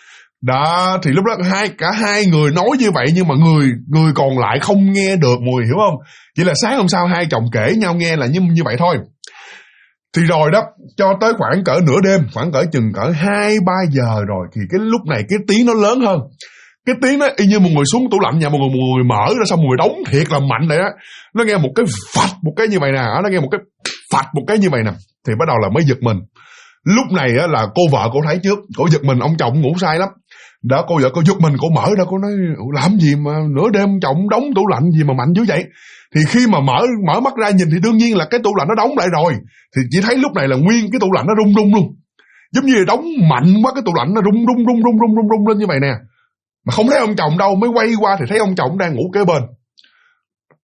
Đó thì lúc đó cả hai người nói như vậy, nhưng mà người còn lại không nghe được, mùi hiểu không? Chỉ là sáng hôm sau hai chồng kể nhau nghe là như vậy thôi. Thì rồi đó, cho tới khoảng cỡ nửa đêm, khoảng cỡ chừng cỡ 2-3 giờ rồi, thì cái lúc này cái tiếng nó lớn hơn. Cái tiếng đó y như một người xuống tủ lạnh nhà, một người mở ra xong một người đóng thiệt là mạnh vậy đó. Nó nghe một cái phạch một cái như vậy nè, nó nghe một cái phạch một cái như vậy nè, thì bắt đầu là mới giật mình. Lúc này á là cô vợ cô thấy trước, cô giật mình, ông chồng ngủ say lắm. Đó, cô vợ cô giật mình, cô mở ra, cô nói làm gì mà nửa đêm chồng đóng tủ lạnh gì mà mạnh dữ vậy. Thì khi mà mở mắt ra nhìn thì đương nhiên là cái tủ lạnh nó đóng lại rồi. Thì chỉ thấy lúc này là nguyên cái tủ lạnh nó rung luôn. Giống như là đóng mạnh quá, cái tủ lạnh nó rung lên như vậy nè. Mà không thấy ông chồng đâu, mới quay qua thì thấy ông chồng đang ngủ kế bên.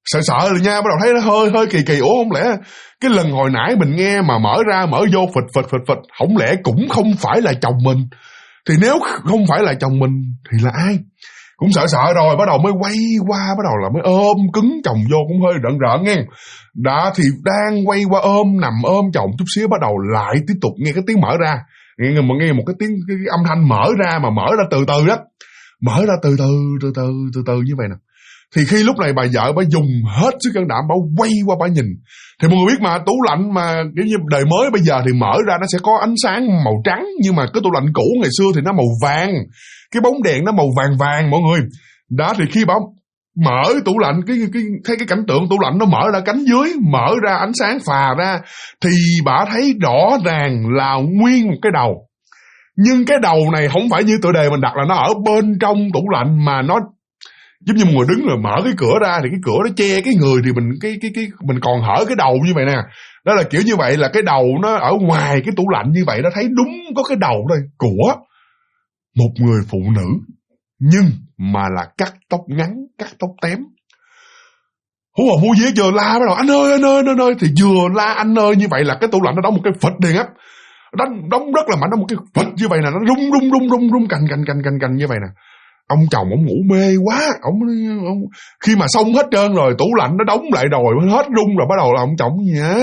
sợ rồi nha, bắt đầu thấy nó hơi kỳ. Ủa không lẽ cái lần hồi nãy mình nghe mà mở vô phịch, không lẽ cũng không phải là chồng mình? Thì nếu không phải là chồng mình thì là ai? Cũng sợ rồi, bắt đầu mới quay qua, bắt đầu là mới ôm cứng chồng vô, cũng hơi rợn nghe. Đó, thì đang quay qua nằm ôm chồng chút xíu, bắt đầu lại tiếp tục nghe cái tiếng mở ra. Nghe một cái tiếng cái âm thanh mở ra, mà mở ra từ từ đó. Mở ra từ từ như vậy nè. Thì khi lúc này bà vợ bà dùng hết sức can đảm, bà quay qua bà nhìn. Thì mọi người biết mà, tủ lạnh mà kiểu như đời mới bây giờ thì mở ra nó sẽ có ánh sáng màu trắng, nhưng mà cái tủ lạnh cũ ngày xưa thì nó màu vàng, cái bóng đèn nó màu vàng mọi người. Đó, thì khi bà mở tủ lạnh, thấy cái cảnh tượng tủ lạnh nó mở ra cánh dưới, mở ra ánh sáng phà ra, thì bà thấy rõ ràng là nguyên một cái đầu. Nhưng cái đầu này không phải như tựa đề mình đặt là nó ở bên trong tủ lạnh, mà nó giống như một người đứng rồi mở cái cửa ra, thì cái cửa nó che cái người, thì mình còn hở cái đầu như vậy nè. Đó là kiểu như vậy, là cái đầu nó ở ngoài cái tủ lạnh như vậy, nó thấy đúng có cái đầu đây của một người phụ nữ, nhưng mà là cắt tóc ngắn, cắt tóc tém. Hú hồn hú vía vừa la bắt đầu anh ơi, thì vừa la anh ơi như vậy là cái tủ lạnh nó đóng một cái phịch điện á, đóng rất là mạnh, nó một cái phịch như vậy nè, nó rung cành như vậy nè. Ông chồng ông ngủ mê quá, ông khi mà xong hết trơn rồi, tủ lạnh nó đóng lại rồi, hết rung rồi, bắt đầu là ông chồng gì hả?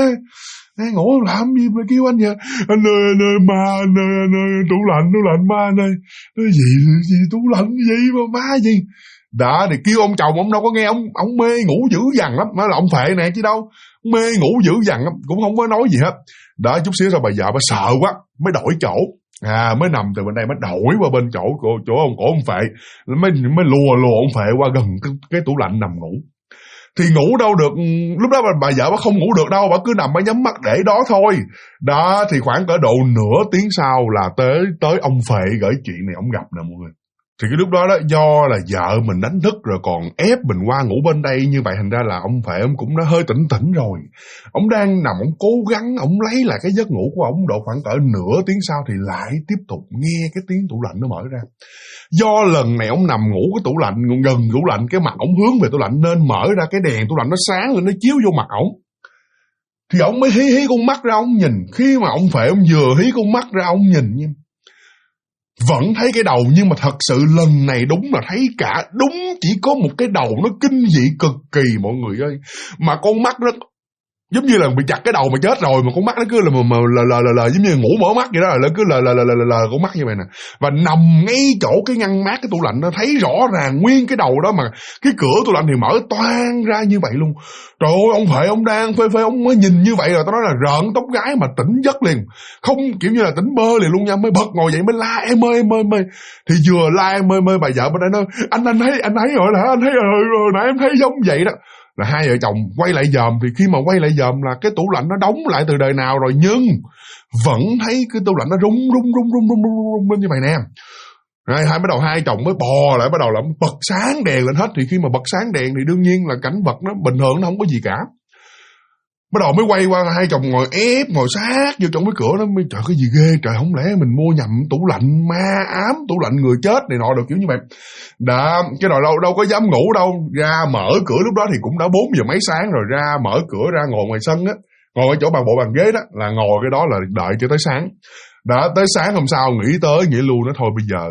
Ngủ làm gì mà kêu anh vậy? Anh ơi, ma anh ơi, tủ lạnh ma anh ơi. Nói gì tủ lạnh gì mà ma gì? Đó, thì kêu ông chồng, ông đâu có nghe, ông mê ngủ dữ dằn lắm, nói là ông Phệ nè chứ đâu, mê ngủ dữ dằn lắm, cũng không có nói gì hết. Đó, chút xíu rồi bà vợ bà sợ quá, mới đổi chỗ. Mới nằm từ bên đây mới đổi qua bên chỗ ông Phệ, mới lùa ông Phệ qua gần cái tủ lạnh nằm ngủ. Thì ngủ đâu được, lúc đó bà vợ bà không ngủ được đâu, bà cứ nằm bà nhắm mắt để đó thôi. Đó, thì khoảng cỡ độ nửa tiếng sau là tới ông Phệ gửi chuyện này ông gặp nè mọi người. Thì cái lúc đó do là vợ mình đánh thức rồi còn ép mình qua ngủ bên đây như vậy, thành ra là ông Phệ ông cũng đã hơi tỉnh rồi. Ông đang nằm, ông cố gắng ông lấy lại cái giấc ngủ của ông, độ khoảng cỡ nửa tiếng sau thì lại tiếp tục nghe cái tiếng tủ lạnh nó mở ra. Do lần này ông nằm ngủ cái tủ lạnh gần tủ lạnh, cái mặt ông hướng về tủ lạnh nên mở ra cái đèn tủ lạnh nó sáng lên, nó chiếu vô mặt ổng. Thì ông mới hí con mắt ra ông nhìn. Khi mà ông Phệ ông vừa hí con mắt ra ông nhìn nha, vẫn thấy cái đầu, nhưng mà thật sự lần này đúng là thấy cả, đúng chỉ có một cái đầu nó kinh dị cực kỳ mọi người ơi. Mà con mắt nó giống như là bị chặt cái đầu mà chết rồi, mà con mắt nó cứ là giống như ngủ mở mắt vậy đó, nó cứ là con mắt như vậy nè. Và nằm ngay chỗ cái ngăn mát cái tủ lạnh, nó thấy rõ ràng nguyên cái đầu đó, mà cái cửa tủ lạnh thì mở toang ra như vậy luôn. Trời ơi, ông Phệ ông đang phê ông mới nhìn như vậy rồi, tao nói là rợn tóc gái mà tỉnh giấc liền, không kiểu như là tỉnh bơ liền luôn nha, mới bật ngồi dậy mới la em ơi. Thì vừa la em ơi bà vợ bên đây nói anh thấy rồi hả, anh thấy rồi nãy em thấy giống vậy đó. Là hai vợ chồng quay lại dòm, thì khi mà quay lại dòm là cái tủ lạnh nó đóng lại từ đời nào rồi, nhưng vẫn thấy cái tủ lạnh nó rung lên như vậy nè. Rồi bắt đầu hai chồng mới bò lại, bắt đầu là bật sáng đèn lên hết. Thì khi mà bật sáng đèn thì đương nhiên là cảnh vật nó bình thường, nó không có gì cả. Bắt đầu mới quay qua hai chồng ngồi sát vô trong cái cửa đó, mới trời cái gì ghê trời, không lẽ mình mua nhầm tủ lạnh ma ám, tủ lạnh người chết này nọ được kiểu như vậy. Đó, cái rồi đâu có dám ngủ đâu, ra mở cửa lúc đó thì cũng đã 4 giờ mấy sáng rồi, ra mở cửa ra ngồi ngoài sân á, ngồi ở chỗ bàn ghế đó, là ngồi cái đó là đợi cho tới sáng. Đó, tới sáng hôm sau nghĩ luôn đó thôi bây giờ.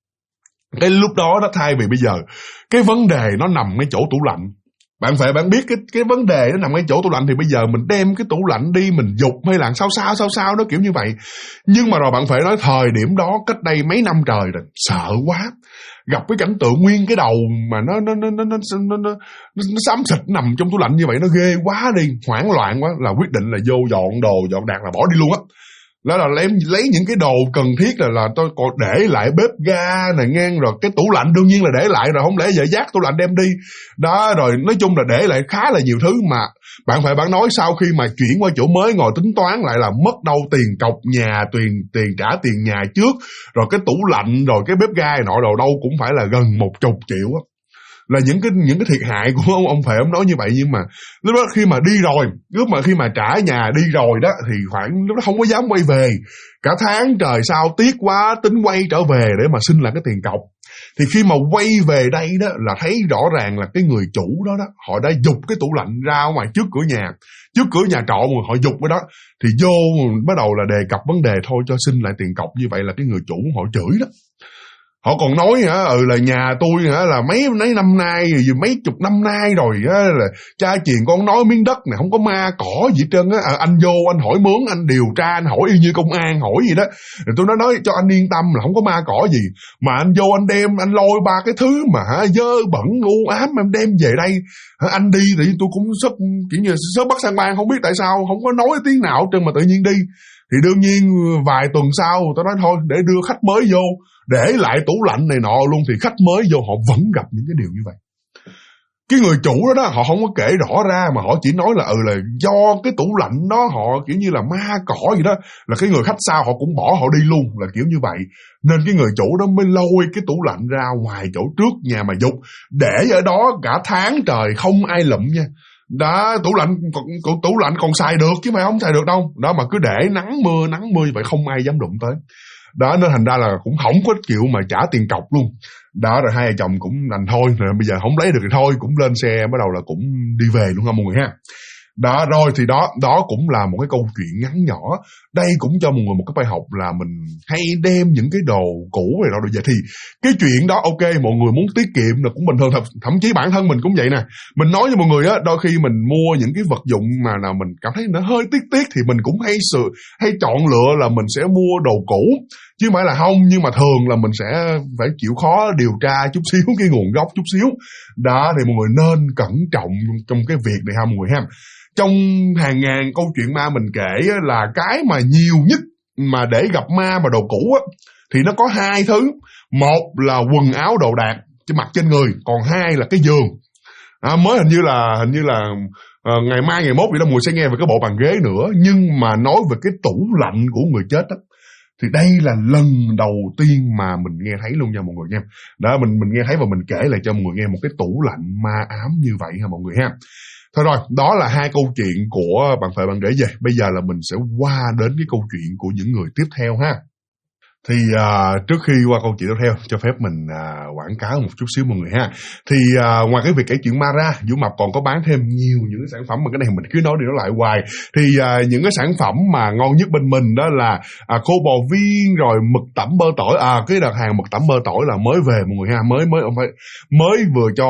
Cái lúc đó thay vì bây giờ cái vấn đề nó nằm ngay chỗ tủ lạnh. Bạn Phệ bạn biết cái vấn đề nó nằm ngay chỗ tủ lạnh, thì bây giờ mình đem cái tủ lạnh đi mình dục hay là sao nó kiểu như vậy. Nhưng mà rồi bạn Phệ nói thời điểm đó cách đây mấy năm trời rồi, sợ quá. Gặp cái cảnh tượng nguyên cái đầu mà nó xám xịt nằm trong tủ lạnh như vậy, nó ghê quá đi, hoảng loạn quá, là quyết định là vô dọn đồ dọn đạc là bỏ đi luôn á. Đó là lấy những cái đồ cần thiết là tôi còn để lại bếp ga này ngang, rồi cái tủ lạnh đương nhiên là để lại rồi, không lẽ giờ dắt tủ lạnh đem đi. Đó, rồi nói chung là để lại khá là nhiều thứ mà bạn Phệ bạn nói sau khi mà chuyển qua chỗ mới ngồi tính toán lại là mất đâu tiền cọc nhà, tiền trả tiền nhà trước, rồi cái tủ lạnh, rồi cái bếp ga này nọ đồ đâu cũng phải là gần 100 triệu á. Là những cái thiệt hại của ông Phệ ông nói như vậy. Nhưng mà lúc đó khi mà đi rồi, khi mà trả nhà đi rồi đó, thì khoảng lúc đó không có dám quay về. Cả tháng trời sau tiếc quá, tính quay trở về để mà xin lại cái tiền cọc. Thì khi mà quay về đây đó là thấy rõ ràng là cái người chủ đó họ đã giục cái tủ lạnh ra ngoài trước cửa nhà trọ mà họ giục cái đó. Thì vô bắt đầu là đề cập vấn đề thôi cho xin lại tiền cọc, như vậy là cái người chủ họ chửi đó. Họ còn nói là nhà tôi là mấy năm nay, mấy chục năm nay rồi là cha truyền con nói miếng đất này không có ma cỏ gì hết trơn á. Anh vô anh hỏi mướn, anh điều tra, anh hỏi y như công an hỏi gì đó. Rồi tôi nói cho anh yên tâm là không có ma cỏ gì. Mà anh vô anh lôi ba cái thứ mà dơ bẩn u ám em đem về đây. Anh đi thì tôi cũng kiểu như sớm bắt sang ban, không biết tại sao không có nói tiếng nào hết trơn mà tự nhiên đi. Thì đương nhiên vài tuần sau tôi nói thôi để đưa khách mới vô, để lại tủ lạnh này nọ luôn, thì khách mới vô họ vẫn gặp những cái điều như vậy. Cái người chủ đó họ không có kể rõ ra, mà họ chỉ nói là do cái tủ lạnh đó họ kiểu như là ma cỏ gì đó, là cái người khách sau họ cũng bỏ họ đi luôn, là kiểu như vậy. Nên cái người chủ đó mới lôi cái tủ lạnh ra ngoài chỗ trước nhà mà giục, để ở đó cả tháng trời không ai lụm nha. Đó, tủ lạnh còn xài được chứ mà không xài được đâu. Đó mà cứ để nắng mưa vậy không ai dám đụng tới. Đó nên thành ra là cũng không có chịu mà trả tiền cọc luôn. Đó rồi hai vợ chồng cũng đành thôi, rồi bây giờ không lấy được thì thôi, cũng lên xe bắt đầu là cũng đi về luôn ha mọi người ha. Đó rồi thì đó cũng là một cái câu chuyện ngắn nhỏ. Đây cũng cho mọi người một cái bài học là mình hay đem những cái đồ cũ này đó rồi về. Thì cái chuyện đó ok, mọi người muốn tiết kiệm là cũng bình thường, thậm chí bản thân mình cũng vậy nè. Mình nói với mọi người á, đôi khi mình mua những cái vật dụng mà là mình cảm thấy nó hơi tiếc thì mình cũng hay chọn lựa là mình sẽ mua đồ cũ, chứ không phải là không. Nhưng mà thường là mình sẽ phải chịu khó điều tra chút xíu cái nguồn gốc chút xíu. Đó thì mọi người nên cẩn trọng trong cái việc này ha mọi người ha. Trong hàng ngàn câu chuyện ma mình kể là cái mà nhiều nhất mà để gặp ma mà đồ cũ á, thì nó có hai thứ. Một là quần áo đồ đạc mặc trên người, còn hai là cái giường. Mới hình như là ngày mai ngày mốt vậy đó mọi người sẽ nghe về cái bộ bàn ghế nữa. Nhưng mà nói về cái tủ lạnh của người chết á, thì đây là lần đầu tiên mà mình nghe thấy luôn nha mọi người nha. Đó mình nghe thấy và mình kể lại cho mọi người nghe một cái tủ lạnh ma ám như vậy ha mọi người ha. Thôi rồi, đó là hai câu chuyện của bạn Phệ bạn Để về. Bây giờ là mình sẽ qua đến cái câu chuyện của những người tiếp theo ha. Thì trước khi qua câu chuyện tiếp theo, cho phép mình quảng cáo một chút xíu mọi người ha. Thì ngoài cái việc kể chuyện ma ra, Vũ Mập còn có bán thêm nhiều những cái sản phẩm mà cái này mình cứ nói đi nói lại hoài. Thì những cái sản phẩm mà ngon nhất bên mình đó là khô bò viên, rồi mực tẩm bơ tỏi. Cái đợt hàng mực tẩm bơ tỏi là mới về mọi người ha, mới vừa cho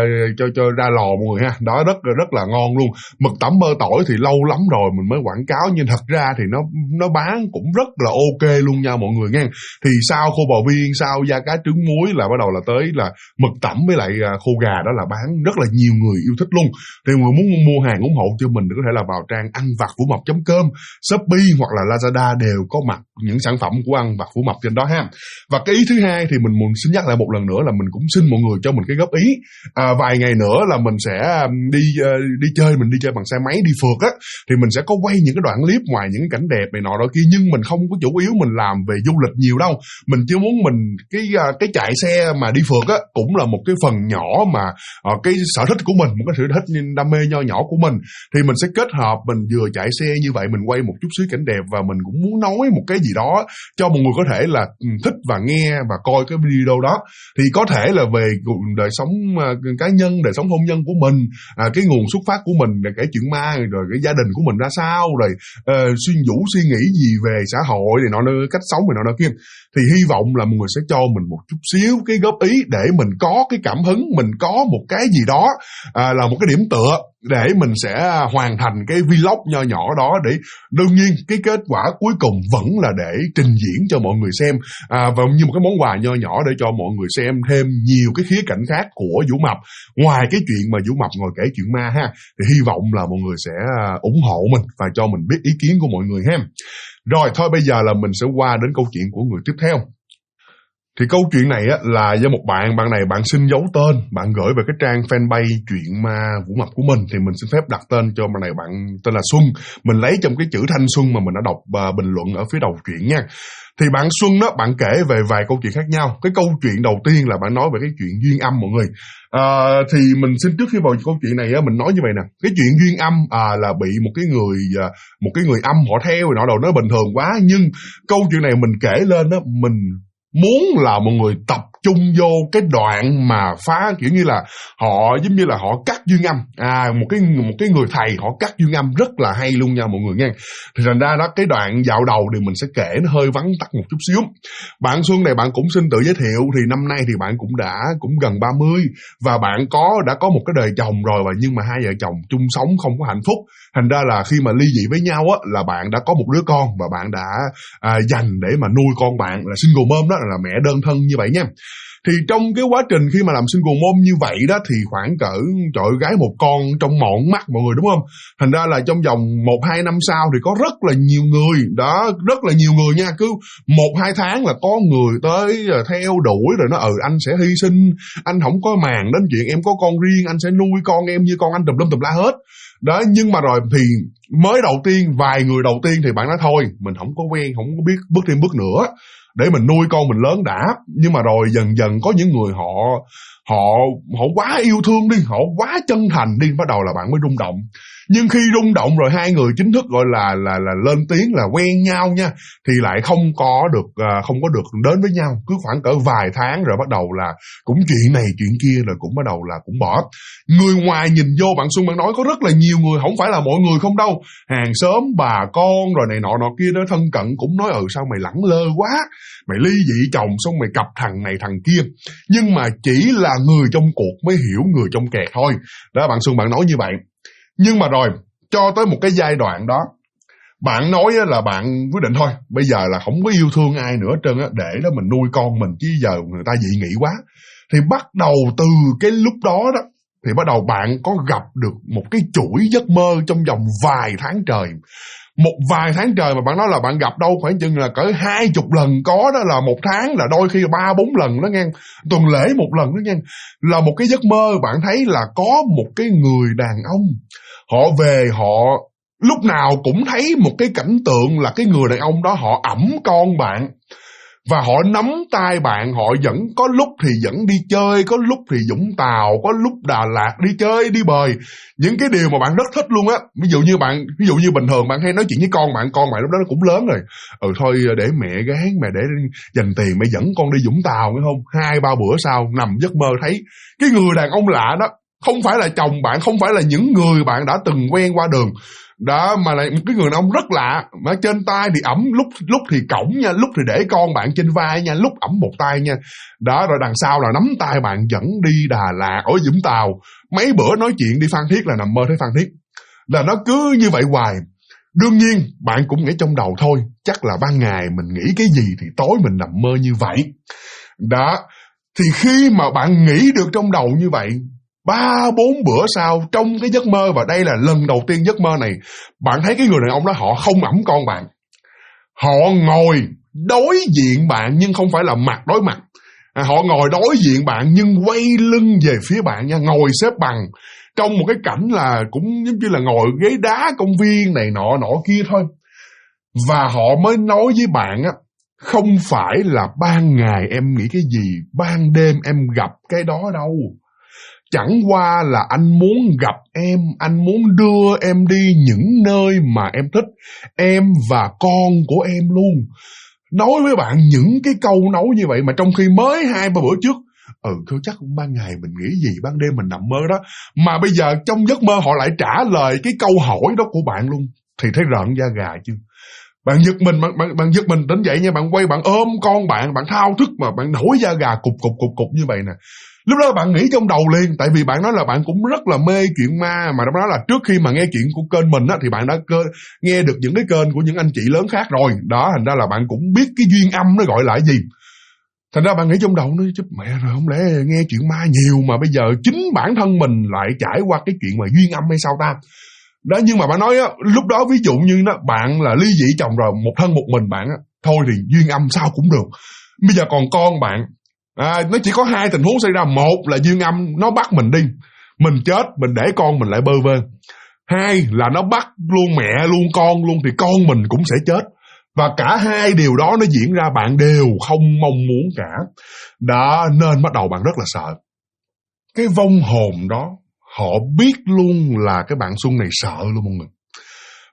ra lò mọi người ha. Đó rất là ngon luôn. Mực tẩm bơ tỏi thì lâu lắm rồi mình mới quảng cáo, nhưng thật ra thì nó bán cũng rất là ok luôn nha mọi người nha. Thì sau khô bò viên, sau da cá trứng muối là bắt đầu là tới là mực tẩm với lại khô gà, đó là bán rất là nhiều người yêu thích luôn. Thì người muốn mua hàng ủng hộ cho mình thì có thể là vào trang anvacvũmập.com, Shopee hoặc là Lazada đều có mặt những sản phẩm của Ăn Vặt Vũ Mập trên đó ha. Và cái ý thứ hai thì mình muốn xin nhắc lại một lần nữa là mình cũng xin mọi người cho mình cái góp ý. Vài ngày nữa là mình sẽ đi chơi bằng xe máy đi phượt á, thì mình sẽ có quay những cái đoạn clip ngoài những cảnh đẹp này nọ đó kia, nhưng mình không có chủ yếu mình làm về du lịch nhiều đâu. Mình chỉ muốn cái chạy xe mà đi phượt á cũng là một cái phần nhỏ mà cái sở thích của mình, một cái sở thích đam mê nho nhỏ của mình. Thì mình sẽ kết hợp mình vừa chạy xe như vậy, mình quay một chút xíu cảnh đẹp, và mình cũng muốn nói một cái gì đó cho mọi người có thể là thích và nghe và coi cái video đó. Thì có thể là về đời sống cá nhân, đời sống hôn nhân của mình, cái nguồn xuất phát của mình để kể chuyện ma, rồi cái gia đình của mình ra sao, rồi suy nghĩ gì về xã hội này nọ, cách sống này nọ kia. Thì hy vọng là mọi người sẽ cho mình một chút xíu cái góp ý để mình có cái cảm hứng, mình có một cái gì đó là một cái điểm tựa để mình sẽ hoàn thành cái vlog nho nhỏ đó. Để đương nhiên cái kết quả cuối cùng vẫn là để trình diễn cho mọi người xem, và như một cái món quà nho nhỏ để cho mọi người xem thêm nhiều cái khía cạnh khác của Vũ Mập, ngoài cái chuyện mà Vũ Mập ngồi kể chuyện ma ha. Thì hy vọng là mọi người sẽ ủng hộ mình và cho mình biết ý kiến của mọi người ha. Rồi thôi bây giờ là mình sẽ qua đến câu chuyện của người tiếp theo. Thì câu chuyện này á là do một bạn này bạn xin giấu tên, bạn gửi về cái trang fanpage chuyện ma Vũ Mập của mình. Thì mình xin phép đặt tên cho bạn này, bạn tên là Xuân. Mình lấy trong cái chữ thanh xuân mà mình đã đọc bình luận ở phía đầu chuyện nha. Thì bạn Xuân đó, bạn kể về vài câu chuyện khác nhau. Cái câu chuyện đầu tiên là bạn nói về cái chuyện duyên âm mọi người. Thì mình xin trước khi vào câu chuyện này á, mình nói như vậy nè. Cái chuyện duyên âm là bị một cái người âm họ theo rồi nọ đầu, nó bình thường quá. Nhưng câu chuyện này mình kể lên đó, mình muốn là mọi người tập chung vô cái đoạn mà phá, kiểu như là họ giống như là họ cắt duyên âm. Một cái người thầy họ cắt duyên âm rất là hay luôn nha mọi người nghe. Thì thành ra đó, cái đoạn dạo đầu thì mình sẽ kể nó hơi vắn tắt một chút xíu. Bạn Xuân này bạn cũng xin tự giới thiệu, thì năm nay thì bạn cũng gần 30 và bạn đã có một cái đời chồng rồi, và nhưng mà hai vợ chồng chung sống không có hạnh phúc. Thành ra là khi mà ly dị với nhau á, là bạn đã có một đứa con và bạn đã dành để mà nuôi con bạn, là single mom đó, là mẹ đơn thân như vậy nha. Thì trong cái quá trình khi mà làm single mom như vậy đó, thì khoảng cỡ trời gái một con trong mọn mắt mọi người, đúng không? Thành ra là trong vòng 1-2 năm sau thì có rất là nhiều người đó, rất là nhiều người nha, cứ 1-2 tháng là có người tới theo đuổi rồi nó anh sẽ hy sinh, anh không có màng đến chuyện em có con riêng, anh sẽ nuôi con em như con anh tùm lum tùm la hết. Đó, nhưng mà rồi thì mới đầu tiên, vài người đầu tiên thì bạn nói thôi, mình không có quen, không có biết bước thêm bước nữa để mình nuôi con mình lớn đã. Nhưng mà rồi dần dần có những người họ quá yêu thương đi, họ quá chân thành đi, bắt đầu là bạn mới rung động. Nhưng khi rung động rồi hai người chính thức gọi là lên tiếng là quen nhau nha, thì lại không có được đến với nhau. Cứ khoảng cỡ vài tháng rồi bắt đầu là cũng chuyện này chuyện kia, rồi cũng bắt đầu là cũng bỏ. Người ngoài nhìn vô, bạn Xuân bạn nói có rất là nhiều người, không phải là mọi người không đâu, hàng xóm, bà con rồi này nọ kia đó thân cận cũng nói sao mày lẳng lơ quá, mày ly dị chồng xong mày cặp thằng này thằng kia. Nhưng mà chỉ là người trong cuộc mới hiểu người trong kẹt thôi. Đó, bạn Xuân bạn nói như vậy. Nhưng mà rồi, cho tới một cái giai đoạn đó, bạn nói là bạn quyết định thôi, bây giờ là không có yêu thương ai nữa hết trơn á, để đó mình nuôi con mình, chứ giờ người ta dị nghị quá. Thì bắt đầu từ cái lúc đó đó, thì bắt đầu bạn có gặp được một cái chuỗi giấc mơ trong vòng vài tháng trời. Một vài tháng trời mà bạn nói là bạn gặp đâu khoảng chừng là cỡ 20 lần có đó, là một tháng là đôi khi 3-4 lần đó nghe, tuần lễ một lần đó nghe. Là một cái giấc mơ bạn thấy là có một cái người đàn ông, họ về họ lúc nào cũng thấy một cái cảnh tượng là cái người đàn ông đó họ ẵm con bạn, và họ nắm tay bạn, họ vẫn có lúc thì vẫn đi chơi, có lúc thì Vũng Tàu, có lúc Đà Lạt đi chơi, đi bời. Những cái điều mà bạn rất thích luôn á. Ví dụ như bình thường bạn hay nói chuyện với con bạn lúc đó nó cũng lớn rồi. Thôi để mẹ gán, mẹ để dành tiền mẹ dẫn con đi Vũng Tàu phải không? 2-3 bữa sau nằm giấc mơ thấy cái người đàn ông lạ đó, không phải là chồng bạn, không phải là những người bạn đã từng quen qua đường đó, mà là một cái người đàn ông rất lạ, mà trên tay thì ẩm, lúc thì cõng nha, lúc thì để con bạn trên vai nha, lúc ẩm một tay nha. Đó, rồi đằng sau là nắm tay bạn dẫn đi Đà Lạt, ở Vũng Tàu. Mấy bữa nói chuyện đi Phan Thiết là nằm mơ thấy Phan Thiết. Là nó cứ như vậy hoài. Đương nhiên bạn cũng nghĩ trong đầu thôi, chắc là ban ngày mình nghĩ cái gì thì tối mình nằm mơ như vậy. Đó, thì khi mà bạn nghĩ được trong đầu như vậy, 3-4 bữa sau trong cái giấc mơ, và đây là lần đầu tiên giấc mơ này, bạn thấy cái người đàn ông đó họ không ẵm con bạn. Họ ngồi đối diện bạn nhưng không phải là mặt đối mặt. Họ ngồi đối diện bạn nhưng quay lưng về phía bạn nha, ngồi xếp bằng. Trong một cái cảnh là cũng giống như là ngồi ghế đá công viên này nọ kia thôi. Và họ mới nói với bạn á, không phải là ban ngày em nghĩ cái gì, ban đêm em gặp cái đó đâu. Chẳng qua là anh muốn gặp em, anh muốn đưa em đi những nơi mà em thích, em và con của em luôn. Nói với bạn những cái câu nói như vậy mà trong khi mới 2-3 bữa trước, thôi chắc cũng ban ngày mình nghĩ gì, ban đêm mình nằm mơ đó. Mà bây giờ trong giấc mơ họ lại trả lời cái câu hỏi đó của bạn luôn. Thì thấy rợn da gà chứ. Bạn giật mình tỉnh dậy nha, bạn quay bạn ôm con bạn thao thức mà bạn nổi da gà cục như vậy nè. Lúc đó bạn nghĩ trong đầu liền, tại vì bạn nói là bạn cũng rất là mê chuyện ma, mà đó là trước khi mà nghe chuyện của kênh mình á, thì bạn đã nghe được những cái kênh của những anh chị lớn khác rồi. Đó, thành ra là bạn cũng biết cái duyên âm nó gọi là cái gì. Thành ra bạn nghĩ trong đầu nó chứ mẹ rồi, không lẽ nghe chuyện ma nhiều mà bây giờ chính bản thân mình lại trải qua cái chuyện mà duyên âm hay sao ta? Đó, nhưng mà bạn nói á, lúc đó ví dụ như đó, bạn là ly dị chồng rồi, một thân một mình bạn á, thôi thì duyên âm sao cũng được. Bây giờ còn con bạn, nó chỉ có 2 tình huống xảy ra. Một là duyên âm nó bắt mình đi, mình chết, mình để con mình lại bơ vơ. 2 là nó bắt luôn mẹ luôn con luôn, thì con mình cũng sẽ chết. Và cả hai điều đó nó diễn ra bạn đều không mong muốn cả. Đó, nên bắt đầu bạn rất là sợ. Cái vong hồn đó họ biết luôn là cái bạn Xuân này sợ luôn mọi người.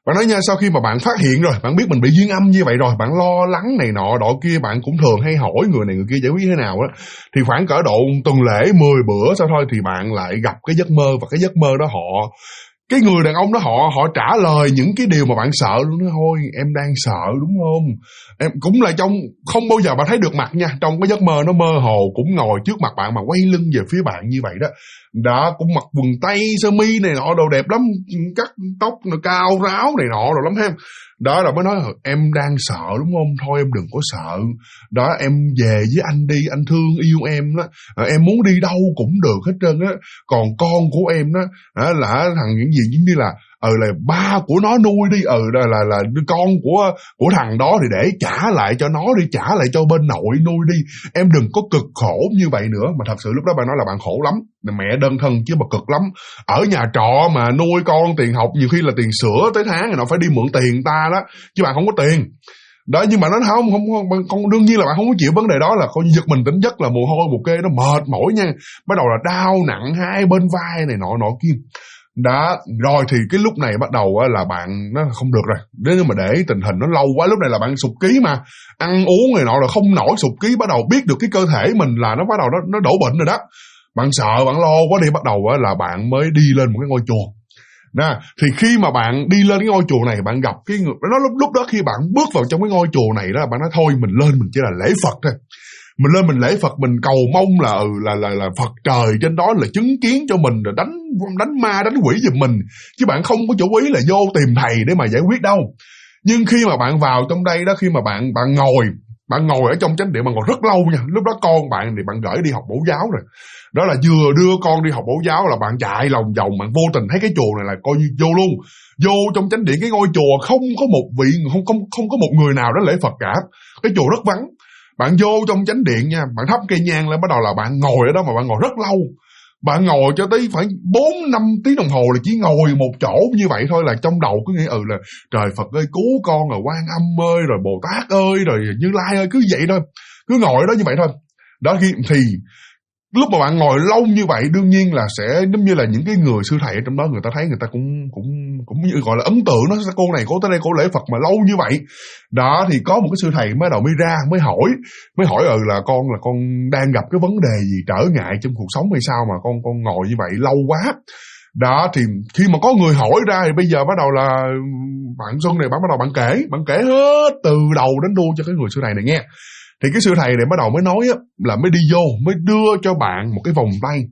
Bạn nói nha, sau khi mà bạn phát hiện rồi, bạn biết mình bị duyên âm như vậy rồi, bạn lo lắng này nọ đọ kia, bạn cũng thường hay hỏi người này người kia giải quyết thế nào á, thì khoảng cỡ độ tuần lễ 10 bữa sau thôi thì bạn lại gặp cái giấc mơ, và cái giấc mơ đó cái người đàn ông đó họ trả lời những cái điều mà bạn sợ luôn đó. Thôi em đang sợ đúng không, em cũng là trong không bao giờ bạn thấy được mặt nha, trong cái giấc mơ nó mơ hồ cũng ngồi trước mặt bạn mà quay lưng về phía bạn như vậy đó. Đã cũng mặc quần tây sơ mi này nọ đồ đẹp lắm, cắt tóc nó cao ráo này nọ rồi lắm ha. Đó là mới nói em đang sợ đúng không, thôi em đừng có sợ đó, em về với anh đi, anh thương yêu em đó, em muốn đi đâu cũng được hết trơn á. Còn con của em đó là thằng những gì giống như là là ba của nó nuôi đi, là con của thằng đó thì để trả lại cho nó đi, trả lại cho bên nội nuôi đi, em đừng có cực khổ như vậy nữa. Mà thật sự lúc đó bạn nói là bạn khổ lắm, mẹ đơn thân chứ mà cực lắm, ở nhà trọ mà nuôi con, tiền học nhiều khi là tiền sữa tới tháng thì nó phải đi mượn tiền ta đó, chứ bạn không có tiền đó. Nhưng mà nó không con đương nhiên là bạn không có chịu vấn đề đó, là coi như giật mình tỉnh giấc là mồ hôi một kê, nó mệt mỏi nha, bắt đầu là đau nặng hai bên vai này nọ kia đó. Rồi thì cái lúc này bắt đầu là bạn nó không được rồi, nếu mà để tình hình nó lâu quá, lúc này là bạn sụt ký mà, ăn uống này nọ là không nổi, sụt ký, bắt đầu biết được cái cơ thể mình là nó bắt đầu nó đổ bệnh rồi đó. Bạn sợ, bạn lo quá đi, bắt đầu là bạn mới đi lên một cái ngôi chùa. Nè, thì khi mà bạn đi lên cái ngôi chùa này, bạn gặp cái người đó, lúc đó khi bạn bước vào trong cái ngôi chùa này đó, bạn nói thôi mình lên mình chỉ là lễ Phật thôi. Mình lên mình lễ Phật, mình cầu mong là Phật trời trên đó là chứng kiến cho mình, rồi đánh ma đánh quỷ giùm mình, chứ bạn không có chủ ý là vô tìm thầy để mà giải quyết đâu. Nhưng khi mà bạn vào trong đây đó, khi mà bạn ngồi ở trong chánh điện, bạn ngồi rất lâu nha. Lúc đó con bạn thì bạn gửi đi học mẫu giáo rồi. Đó là vừa đưa con đi học mẫu giáo là bạn chạy lòng vòng, bạn vô tình thấy cái chùa này là coi như vô luôn. Vô trong chánh điện cái ngôi chùa không có một vị, không có một người nào đó lễ Phật cả. Cái chùa rất vắng. Bạn vô trong chánh điện nha, bạn thắp cây nhang lên, bắt đầu là bạn ngồi ở đó mà bạn ngồi rất lâu. Bạn ngồi cho tới phải 4-5 tiếng đồng hồ là chỉ ngồi một chỗ như vậy thôi, là trong đầu cứ nghĩ là trời Phật ơi cứu con, rồi Quan Âm ơi, rồi Bồ Tát ơi, rồi Như Lai ơi, cứ vậy thôi. Cứ ngồi ở đó như vậy thôi. Đó thì lúc mà bạn ngồi lâu như vậy, đương nhiên là sẽ giống như là những cái người sư thầy ở trong đó, người ta thấy người ta cũng như gọi là ấn tượng đó, cô này cô tới đây cô lễ Phật mà lâu như vậy. Đó thì có một cái sư thầy mới đầu mới ra mới hỏi là con đang gặp cái vấn đề gì, trở ngại trong cuộc sống hay sao mà con ngồi như vậy lâu quá. Đó thì khi mà có người hỏi ra thì bây giờ bắt đầu là bạn Xuân này bạn bắt đầu bạn kể hết từ đầu đến đuôi cho cái người sư thầy này nghe. Thì cái sư thầy này bắt đầu mới nói là mới đi vô, mới đưa cho bạn một cái vòng tay,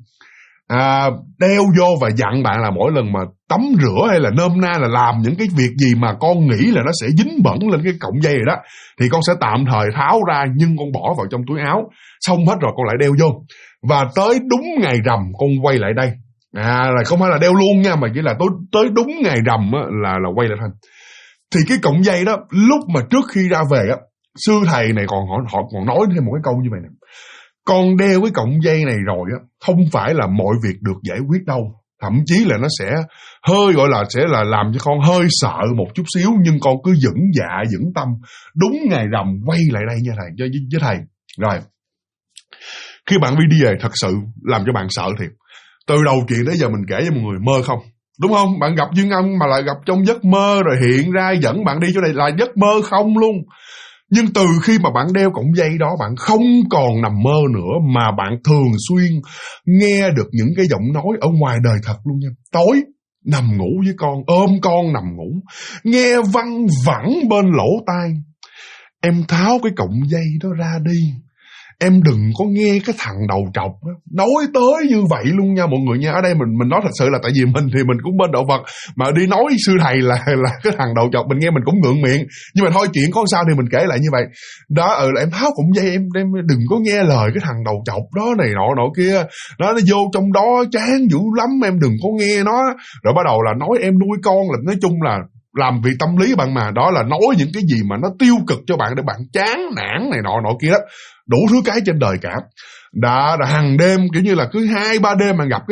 đeo vô và dặn bạn là mỗi lần mà tắm rửa hay là nôm na là làm những cái việc gì mà con nghĩ là nó sẽ dính bẩn lên cái cọng dây này đó, thì con sẽ tạm thời tháo ra, nhưng con bỏ vào trong túi áo, xong hết rồi con lại đeo vô, và tới đúng ngày rằm con quay lại đây. Là không phải là đeo luôn nha, mà chỉ là tới đúng ngày rằm là quay lại thôi. Thì cái cọng dây đó, lúc mà trước khi ra về sư thầy này họ còn nói thêm một cái câu như vậy nè: con đeo cái cọng dây này rồi không phải là mọi việc được giải quyết đâu, thậm chí là nó sẽ hơi gọi là sẽ là làm cho con hơi sợ một chút xíu, nhưng con cứ vững dạ vững tâm, đúng ngày rằm quay lại đây nha thầy, với thầy. Rồi khi bạn đi về thật sự làm cho bạn sợ thiệt. Từ đầu chuyện đến giờ mình kể cho mọi người mơ không, đúng không? Bạn gặp duyên âm mà lại gặp trong giấc mơ, rồi hiện ra dẫn bạn đi chỗ này là giấc mơ không luôn. Nhưng từ khi mà bạn đeo cọng dây đó, bạn không còn nằm mơ nữa, mà bạn thường xuyên nghe được những cái giọng nói ở ngoài đời thật luôn nha. Tối nằm ngủ với con, ôm con nằm ngủ, nghe văng vẳng bên lỗ tai: em tháo cái cọng dây đó ra đi, em đừng có nghe cái thằng đầu trọc đó. Nói tới như vậy luôn nha mọi người nha. Ở đây mình nói thật sự là tại vì mình thì mình cũng bên đạo Phật, mà đi nói sư thầy là cái thằng đầu trọc, mình nghe mình cũng ngượng miệng. Nhưng mà thôi chuyện có sao thì mình kể lại như vậy. Đó là em tháo cọng dây, em đừng có nghe lời cái thằng đầu trọc đó này nọ kia. Đó, nó vô trong đó chán dữ lắm, em đừng có nghe nó. Rồi bắt đầu là nói em nuôi con, là nói chung là làm việc tâm lý bạn mà. Đó là nói những cái gì mà nó tiêu cực cho bạn để bạn chán nản này nọ kia đó. Đủ thứ cái trên đời cả. Đã hàng đêm kiểu như là cứ 2-3 đêm bạn gặp,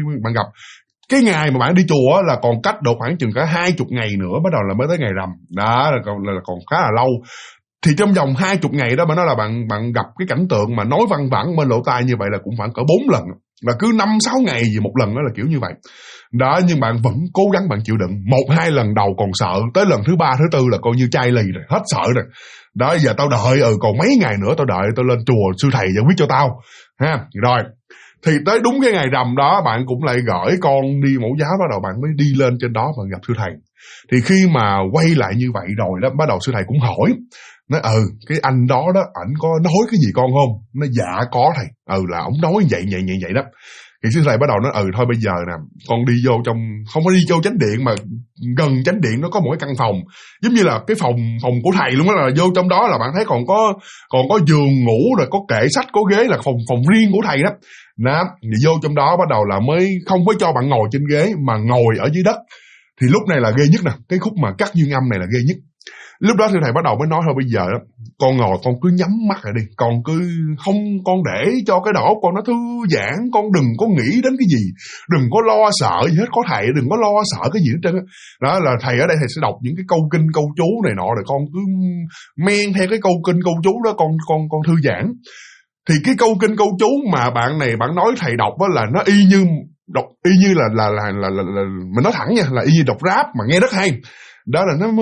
cái ngày mà bạn đi chùa là còn cách độ khoảng chừng cả 20 ngày nữa, bắt đầu là mới tới ngày rằm. Đó là còn khá là lâu. Thì trong vòng 20 ngày đó bạn nói là bạn gặp cái cảnh tượng mà nói văng vẳng bên lỗ tai như vậy là cũng khoảng cỡ 4 lần. Và cứ 5-6 ngày gì một lần đó là kiểu như vậy. Đó, nhưng bạn vẫn cố gắng bạn chịu đựng. 1-2 lần đầu còn sợ, tới lần thứ 3, thứ 4 là coi như chai lì rồi, hết sợ rồi. Đó, giờ tao đợi còn mấy ngày nữa tao đợi tao lên chùa sư thầy giải quyết cho tao. Ha, rồi. Thì tới đúng cái ngày rằm đó bạn cũng lại gửi con đi mẫu giáo, bắt đầu bạn mới đi lên trên đó và gặp sư thầy. Thì khi mà quay lại như vậy rồi đó, bắt đầu sư thầy cũng hỏi, nói cái anh đó ảnh có nói cái gì con không? Nó dạ có thầy. Là ổng nói vậy đó. Thì sư thầy bắt đầu nói thôi bây giờ nè, con đi vô trong, không có đi vô chánh điện mà gần chánh điện nó có một cái căn phòng, giống như là cái phòng của thầy luôn đó, là vô trong đó là bạn thấy còn có giường ngủ rồi có kệ sách có ghế, là phòng riêng của thầy đó. Đó, thì vô trong đó bắt đầu là mới không có cho bạn ngồi trên ghế mà ngồi ở dưới đất. Thì lúc này là ghê nhất nè, cái khúc mà cắt duyên âm này là ghê nhất. Lúc đó sư thầy bắt đầu mới nói thôi bây giờ đó, con ngồi con cứ nhắm mắt lại đi, con để cho cái đầu con nó thư giãn, con đừng có nghĩ đến cái gì, đừng có lo sợ gì hết, có thầy đừng có lo sợ cái gì hết trơn á. Đó là thầy ở đây thầy sẽ đọc những cái câu kinh câu chú này nọ, rồi con cứ men theo cái câu kinh câu chú đó, con thư giãn. Thì cái câu kinh câu chú mà bạn nói thầy đọc đó là nó y như là mình nói thẳng nha, là y như đọc rap mà nghe rất hay. Đó là nó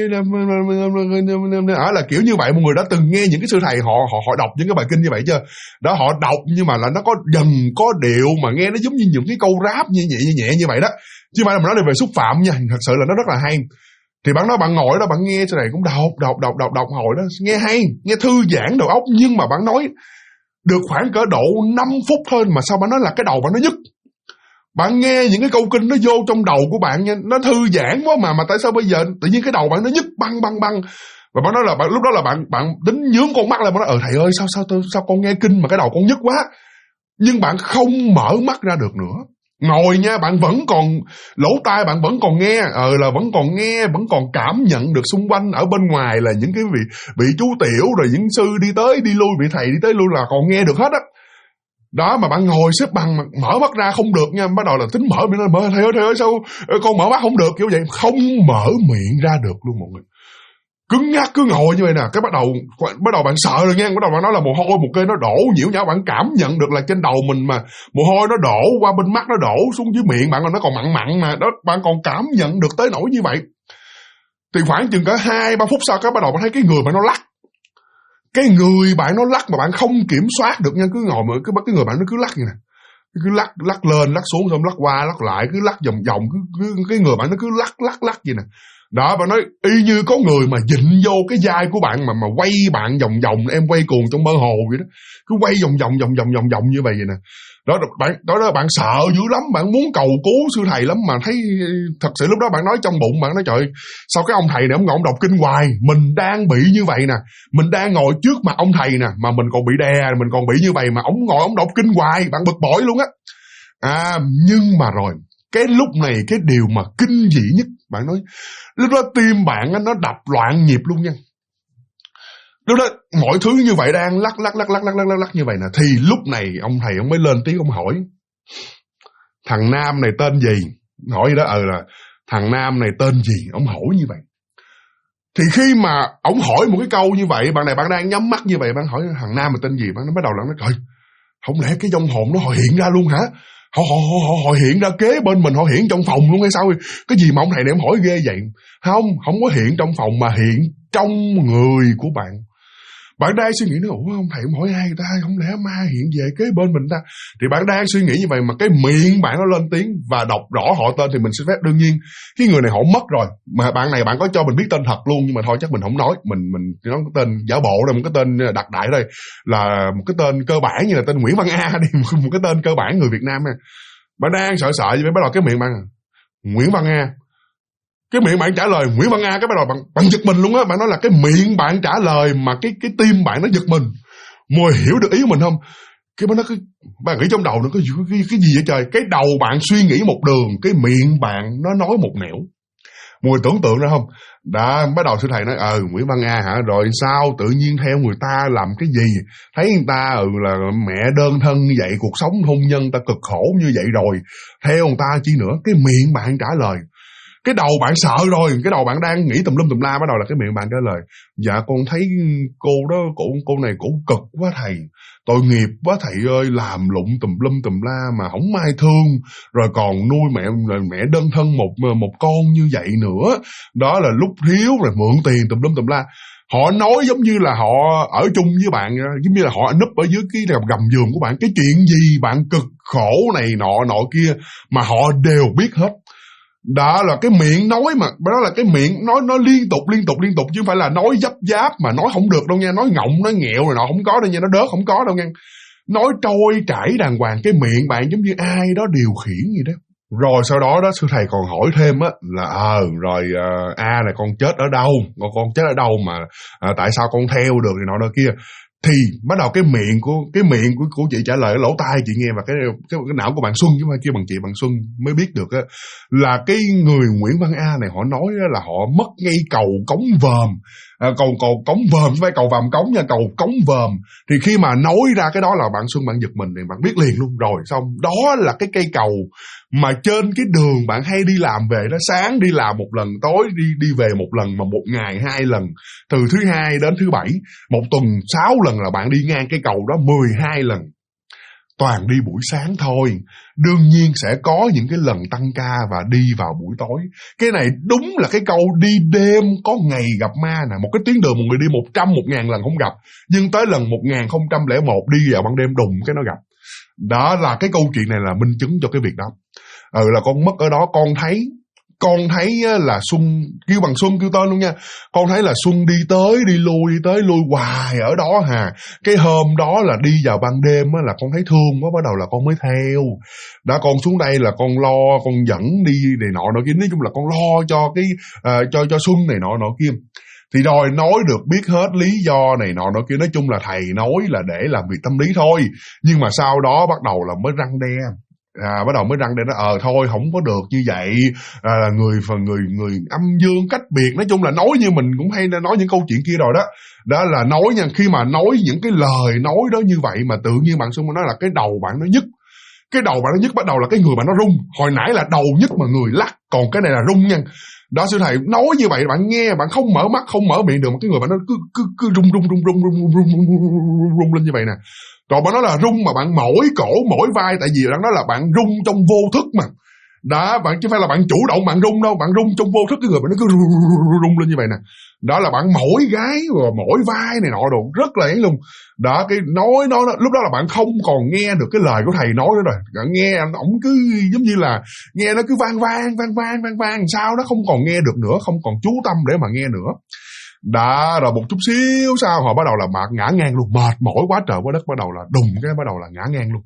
là kiểu như vậy. Mọi người đã từng nghe những cái sư thầy họ đọc những cái bài kinh như vậy chưa? Đó, họ đọc nhưng mà là nó có dần có điệu mà nghe nó giống như những cái câu rap nhẹ như vậy đó, chứ không phải là mình nói về xúc phạm nha. Thật sự là nó rất là hay. Thì bạn nói bạn ngồi đó bạn nghe sư thầy cũng đọc hồi đó nghe hay, nghe thư giãn đầu óc, nhưng mà bạn nói được khoảng cỡ độ 5 phút thôi mà sao bạn nói là cái đầu bạn nó nhức. Bạn nghe những cái câu kinh nó vô trong đầu của bạn nha, nó thư giãn quá mà tại sao bây giờ tự nhiên cái đầu bạn nó nhức băng. Và bạn nói là lúc đó là bạn tính nhướng con mắt lên, bạn nói thầy ơi sao con nghe kinh mà cái đầu con nhức quá. Nhưng bạn không mở mắt ra được nữa. Ngồi nha, bạn vẫn còn lỗ tai, bạn vẫn còn nghe, vẫn còn cảm nhận được xung quanh ở bên ngoài là những cái vị chú tiểu rồi những sư đi tới đi lui, vị thầy đi tới lui là còn nghe được hết á. Đó, mà bạn ngồi xếp bằng mà mở mắt ra không được nha, bắt đầu là tính mở miệng ra, thầy ơi sao con mở mắt không được, kiểu vậy, không mở miệng ra được luôn mọi người. Cứng nhắc cứ ngồi như vậy nè, cái bắt đầu bạn sợ rồi nha, bắt đầu bạn nói là mồ hôi một cây nó đổ nhiễu nhão, bạn cảm nhận được là trên đầu mình mà mồ hôi nó đổ qua bên mắt, nó đổ xuống dưới miệng bạn, là nó còn mặn mà đó, bạn còn cảm nhận được tới nỗi như vậy. Thì khoảng chừng cả 2-3 phút sau, cái bắt đầu bạn thấy cái người bạn nó lắc. Cái người bạn nó lắc mà bạn không kiểm soát được nha, cứ ngồi mà cái người bạn nó cứ lắc như nè, cứ lắc lên lắc xuống, xong lắc qua lắc lại, cứ lắc vòng cứ cái người bạn nó cứ lắc gì nè. Đó, bạn nói y như có người mà dịnh vô cái vai của bạn mà quay bạn vòng, em quay cuồng trong mơ hồ vậy đó, cứ quay vòng như vậy nè. Đó bạn sợ dữ lắm, bạn muốn cầu cứu sư thầy lắm, mà thấy thật sự lúc đó bạn nói trong bụng, bạn nói trời, sao cái ông thầy này ông ngồi ông đọc kinh hoài, mình đang bị như vậy nè, mình đang ngồi trước mặt ông thầy nè, mà mình còn bị đè, mình còn bị như vậy mà ông ngồi ông đọc kinh hoài, bạn bực bội luôn á. Nhưng mà rồi cái lúc này cái điều mà kinh dị nhất, bạn nói lúc đó tim bạn nó đập loạn nhịp luôn nha. Lúc đó mọi thứ như vậy đang lắc như vậy nè, thì lúc này ông thầy ông mới lên tiếng, ông hỏi thằng Nam này tên gì, hỏi gì đó, là thằng Nam này tên gì, ông hỏi như vậy. Thì khi mà ông hỏi một cái câu như vậy, bạn đang nhắm mắt như vậy, bạn hỏi thằng Nam là tên gì, bạn nó bắt đầu là nói trời, không lẽ cái vong hồn nó họ hiện ra luôn hả? Họ hiện ra kế bên mình, họ hiện trong phòng luôn hay sao? Cái gì mà ông thầy này ông hỏi ghê vậy? Không có hiện trong phòng mà hiện trong người của bạn. Bạn đang suy nghĩ nói, ông thầy ông hỏi ai ta, không lẽ ma hiện về kế bên mình ta? Thì bạn đang suy nghĩ như vậy mà cái miệng bạn nó lên tiếng và đọc rõ họ tên thì mình sẽ phép đương nhiên cái người này họ mất rồi. Mà bạn này bạn có cho mình biết tên thật luôn, nhưng mà thôi chắc mình không nói, mình nói cái tên giả bộ đây, một cái tên đặc đại đây là một cái tên cơ bản như là tên Nguyễn Văn A đi, một cái tên cơ bản người Việt Nam nha. Bạn đang sợ như vậy, bắt đầu cái miệng bạn Nguyễn Văn A. Cái miệng bạn trả lời Nguyễn Văn A, cái bắt đầu bạn giật mình luôn á. Bạn nói là cái miệng bạn trả lời mà cái tim bạn nó giật mình. Mùi hiểu được ý của mình không? Cái bạn nghĩ trong đầu nó có cái gì vậy trời? Cái đầu bạn suy nghĩ một đường, cái miệng bạn nó nói một nẻo. Mùi tưởng tượng ra không? Đã bắt đầu sư thầy nói Nguyễn Văn A hả? Rồi sao tự nhiên theo người ta làm cái gì? Thấy người ta là mẹ đơn thân như vậy, cuộc sống hôn nhân ta cực khổ như vậy rồi, theo người ta chi nữa? Cái miệng bạn trả lời Cái đầu bạn sợ rồi, cái đầu bạn đang nghĩ tùm lum tùm la, bắt đầu là cái miệng bạn trả lời: dạ con thấy cô đó, cô này cổ cực quá thầy, tội nghiệp quá thầy ơi, làm lụng tùm lum tùm la mà không ai thương, rồi còn nuôi mẹ đơn thân một con như vậy nữa, đó là lúc thiếu rồi mượn tiền tùm lum tùm la. Họ nói giống như là họ ở chung với bạn, giống như là họ núp ở dưới cái gầm giường của bạn, cái chuyện gì bạn cực khổ này nọ kia mà họ đều biết hết. Đó là cái miệng nói mà, đó là cái miệng nói liên tục chứ không phải là nói dấp giáp mà nói không được đâu nha, nói ngọng nói nghẹo rồi nọ không có đâu nha, nó đớt không có đâu nha. Nói trôi chảy đàng hoàng, cái miệng bạn giống như ai đó điều khiển gì đó. Rồi sau đó sư thầy còn hỏi thêm á là A này con chết ở đâu, con chết ở đâu mà tại sao con theo được thì nọ kia. Thì bắt đầu cái miệng của chị trả lời, lỗ tai chị nghe, và cái não của bạn Xuân, chứ không phải kêu bằng chị, bạn Xuân mới biết được á, là cái người Nguyễn Văn A này họ nói là họ mất ngay cầu Cống Vòm, cầu Cống Vòm chứ không phải cầu Vàm Cống nha, cầu Cống Vòm. Thì khi mà nói ra cái đó là bạn Xuân bạn giật mình thì bạn biết liền luôn. Rồi xong, đó là cái cây cầu mà trên cái đường bạn hay đi làm về đó, sáng đi làm một lần, tối đi về một lần, mà một ngày 2 lần, từ thứ Hai đến thứ Bảy, một tuần 6 lần là bạn đi ngang cái cầu đó 12 lần. Toàn đi buổi sáng thôi, đương nhiên sẽ có những cái lần tăng ca và đi vào buổi tối. Cái này đúng là cái câu đi đêm có ngày gặp ma nè. Một cái tuyến đường một người đi 100, 1000 lần không gặp, nhưng tới lần 1001 đi vào ban đêm đùng cái nó gặp. Đó là cái câu chuyện này là minh chứng cho cái việc đó. Là con mất ở đó, con thấy là Xuân, kêu bằng Xuân kêu tên luôn nha, con thấy là Xuân đi tới lui hoài ở đó hà. Cái hôm đó là đi vào ban đêm á, là con thấy thương quá, bắt đầu là con mới theo. Đã con xuống đây là con lo, con dẫn đi này nọ kia, nói chung là con lo cho cái cho Xuân này nọ kia. Thì rồi nói được biết hết lý do này nọ kia, nói chung là thầy nói là để làm việc tâm lý thôi, nhưng mà sau đó bắt đầu là mới răng đe. Bắt đầu mới răng đe nó thôi không có được như vậy, là người âm dương cách biệt. Nói chung là nói như mình cũng hay nói những câu chuyện kia rồi đó. Đó là nói nha, khi mà nói những cái lời nói đó như vậy mà tự nhiên bạn Xuân nói là cái đầu bạn nó nhức. Cái đầu bạn nó nhức, bắt đầu là cái người bạn nó rung. Hồi nãy là đầu nhức mà người lắc, còn cái này là rung nha. Đó, sư thầy nói như vậy bạn nghe, bạn không mở mắt không mở miệng được, mà cái người bạn nó cứ rung lên như vậy nè. Còn bạn nói là rung mà bạn mỏi cổ mỏi vai, tại vì bạn nói là bạn rung trong vô thức mà. Đó, bạn chứ phải là bạn chủ động bạn rung đâu, bạn rung trong vô thức, cái người bạn nó cứ rung lên như vậy nè. Đó là bạn mỏi gái rồi mỏi vai này nọ đồ, rất là ấy luôn. Đó, cái nói lúc đó là bạn không còn nghe được cái lời của thầy nói nữa rồi. Bạn nghe ổng cứ giống như là nghe nó cứ vang sao nó không còn nghe được nữa, không còn chú tâm để mà nghe nữa. Đó, rồi một chút xíu sau họ bắt đầu là ngã ngang luôn, mệt mỏi quá trời quá đất, bắt đầu là đùng cái bắt đầu là ngã ngang luôn.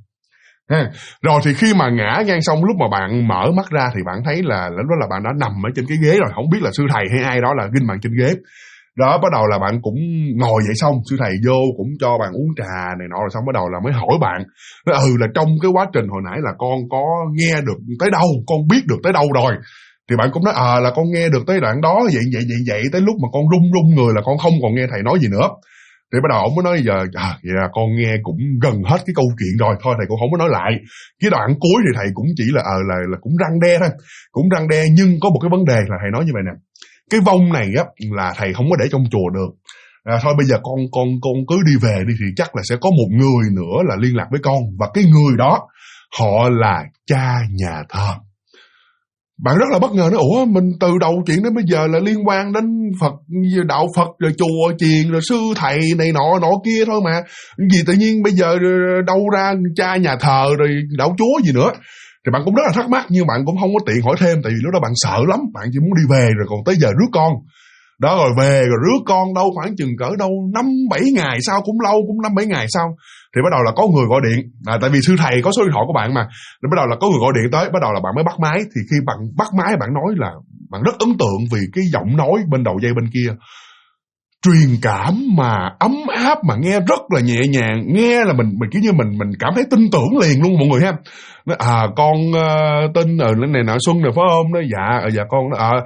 Rồi thì khi mà ngã ngang xong, lúc mà bạn mở mắt ra thì bạn thấy là lúc đó là bạn đã nằm ở trên cái ghế rồi, không biết là sư thầy hay ai đó là ghim bạn trên ghế. Đó, bắt đầu là bạn cũng ngồi dậy, xong sư thầy vô cũng cho bạn uống trà này nọ, rồi xong bắt đầu là mới hỏi bạn là trong cái quá trình hồi nãy là con có nghe được tới đâu, con biết được tới đâu rồi. Thì bạn cũng nói là con nghe được tới đoạn đó, vậy tới lúc mà con run người là con không còn nghe thầy nói gì nữa. Thì bắt đầu ông mới nói giờ vậy là con nghe cũng gần hết cái câu chuyện rồi, thôi thầy cũng không có nói lại. Cái đoạn cuối thì thầy cũng chỉ là là cũng răng đe thôi, cũng răng đe, nhưng có một cái vấn đề là thầy nói như vậy nè: cái vong này á là thầy không có để trong chùa được. Thôi bây giờ con cứ đi về đi, thì chắc là sẽ có một người nữa là liên lạc với con, và cái người đó họ là cha nhà thờ. Bạn rất là bất ngờ, nói ủa mình từ đầu chuyện đến bây giờ là liên quan đến Phật, đạo Phật rồi chùa chiền rồi sư thầy này nọ kia thôi mà, gì tự nhiên bây giờ đâu ra cha nhà thờ rồi đạo chúa gì nữa. Thì bạn cũng rất là thắc mắc, nhưng bạn cũng không có tiện hỏi thêm, tại vì lúc đó bạn sợ lắm, bạn chỉ muốn đi về rồi còn tới giờ rước con. Đó, rồi về rồi rước con đâu khoảng chừng cỡ đâu 5-7 ngày sau, cũng lâu, cũng 5-7 ngày sau thì bắt đầu là có người gọi điện. Tại vì sư thầy có số điện thoại của bạn mà, thì bắt đầu là có người gọi điện tới, bắt đầu là bạn mới bắt máy. Thì khi bạn bắt máy, bạn nói là bạn rất ấn tượng vì cái giọng nói bên đầu dây bên kia truyền cảm mà ấm áp, mà nghe rất là nhẹ nhàng, nghe là mình kiểu như mình cảm thấy tin tưởng liền luôn mọi người ha. Con tin ở này nọ Xuân rồi phải không? Đó dạ con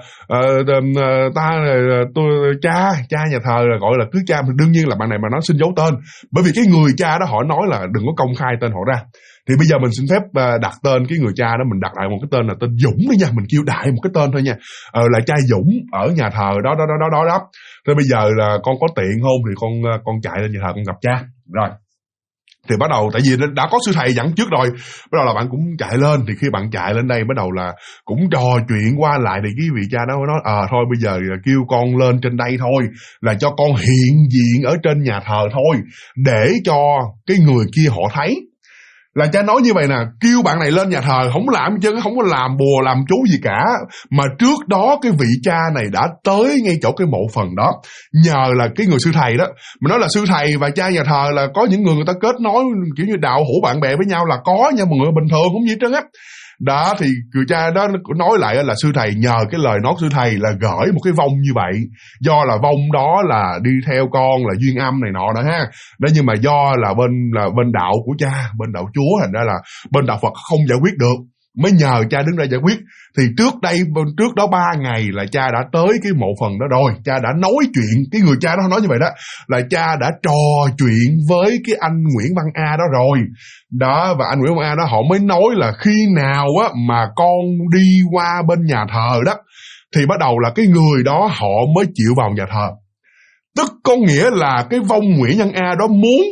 tôi cha nhà thờ là gọi là cứ cha. Đương nhiên là bạn này mà nó xin giấu tên, bởi vì cái người cha đó họ nói là đừng có công khai tên họ ra. Thì bây giờ mình xin phép đặt tên cái người cha đó, mình đặt lại một cái tên là tên Dũng đi nha, mình kêu đại một cái tên thôi nha. Là cha Dũng ở nhà thờ đó. Rồi bây giờ là con có tiện không thì con chạy lên nhà thờ con gặp cha. Rồi thì bắt đầu, tại vì đã có sư thầy dẫn trước rồi, bắt đầu là bạn cũng chạy lên. Thì khi bạn chạy lên đây bắt đầu là cũng trò chuyện qua lại, thì cái vị cha đó nói thôi bây giờ là kêu con lên trên đây thôi, là cho con hiện diện ở trên nhà thờ thôi, để cho cái người kia họ thấy. Là cha nói như vậy nè, kêu bạn này lên nhà thờ không làm chứ, không có làm bùa làm chú gì cả, mà trước đó cái vị cha này đã tới ngay chỗ cái mộ phần đó, nhờ là cái người sư thầy đó. Mình nói là sư thầy và cha nhà thờ là có những người ta kết nối kiểu như đạo hữu bạn bè với nhau là có nha, mọi người bình thường cũng như trơn á. Đó thì người cha đó nói lại là sư thầy nhờ cái lời nói sư thầy là gửi một cái vong như vậy, do là vong đó là đi theo con là duyên âm này nọ đó ha. Đó, nhưng mà do là bên đạo của cha, bên đạo Chúa, thành ra là bên đạo Phật không giải quyết được, mới nhờ cha đứng ra giải quyết. Thì trước đó 3 ngày là cha đã tới cái mộ phần đó rồi, cha đã nói chuyện, cái người cha đó nói như vậy đó, là cha đã trò chuyện với cái anh Nguyễn Văn A đó rồi. Đó, và anh Nguyễn Văn A đó họ mới nói là khi nào á mà con đi qua bên nhà thờ đó thì bắt đầu là cái người đó họ mới chịu vào nhà thờ. Tức có nghĩa là cái vong Nguyễn Văn A đó muốn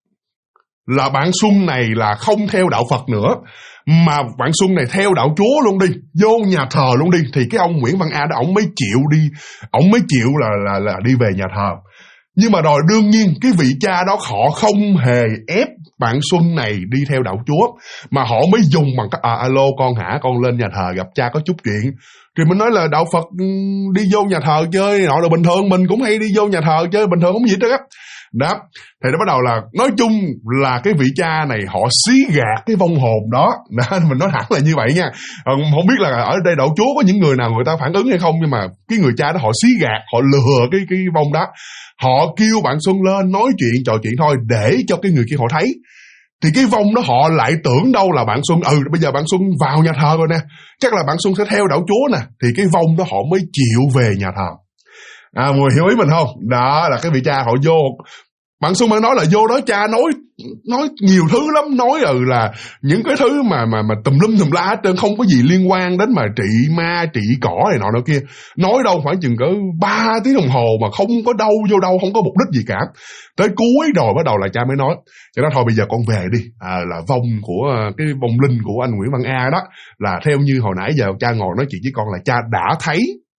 là bạn Xuân này là không theo đạo Phật nữa, mà bạn Xuân này theo đạo Chúa luôn đi, vô nhà thờ luôn đi, thì cái ông Nguyễn Văn A đó ổng mới chịu đi, ổng mới chịu là đi về nhà thờ. Nhưng mà rồi đương nhiên cái vị cha đó họ không hề ép bạn Xuân này đi theo đạo Chúa, mà họ mới dùng bằng cách alo con hả, con lên nhà thờ gặp cha có chút chuyện. Thì mình nói là đạo Phật đi vô nhà thờ chơi nọ là bình thường, mình cũng hay đi vô nhà thờ chơi bình thường, không gì hết á. Đó, thì nó bắt đầu là nói chung là cái vị cha này họ xí gạt cái vong hồn đó. Mình nói thẳng là như vậy nha. Không biết là ở đây đạo Chúa có những người nào người ta phản ứng hay không, nhưng mà cái người cha đó họ xí gạt, họ lừa cái vong đó. Họ kêu bạn Xuân lên nói chuyện, trò chuyện thôi để cho cái người kia họ thấy. Thì cái vong đó họ lại tưởng đâu là bạn Xuân, bây giờ bạn Xuân vào nhà thờ rồi nè, chắc là bạn Xuân sẽ theo đạo Chúa nè, thì cái vong đó họ mới chịu về nhà thờ. Mùi hiểu ý mình không? Đó là cái vị cha họ vô. Bạn Xuân mới nói là vô đó cha nói nhiều thứ lắm, nói là những cái thứ mà tùm lum tùm la hết trơn, không có gì liên quan đến mà trị ma trị cỏ này nọ đó kia. Nói đâu khoảng chừng cỡ 3 tiếng đồng hồ mà không có đâu vô đâu, không có mục đích gì cả. Tới cuối rồi bắt đầu là cha mới nói, cho nó thôi bây giờ con về đi, là vong của cái vong linh của anh Nguyễn Văn A đó, là theo như hồi nãy giờ cha ngồi nói chuyện với con là cha đã thấy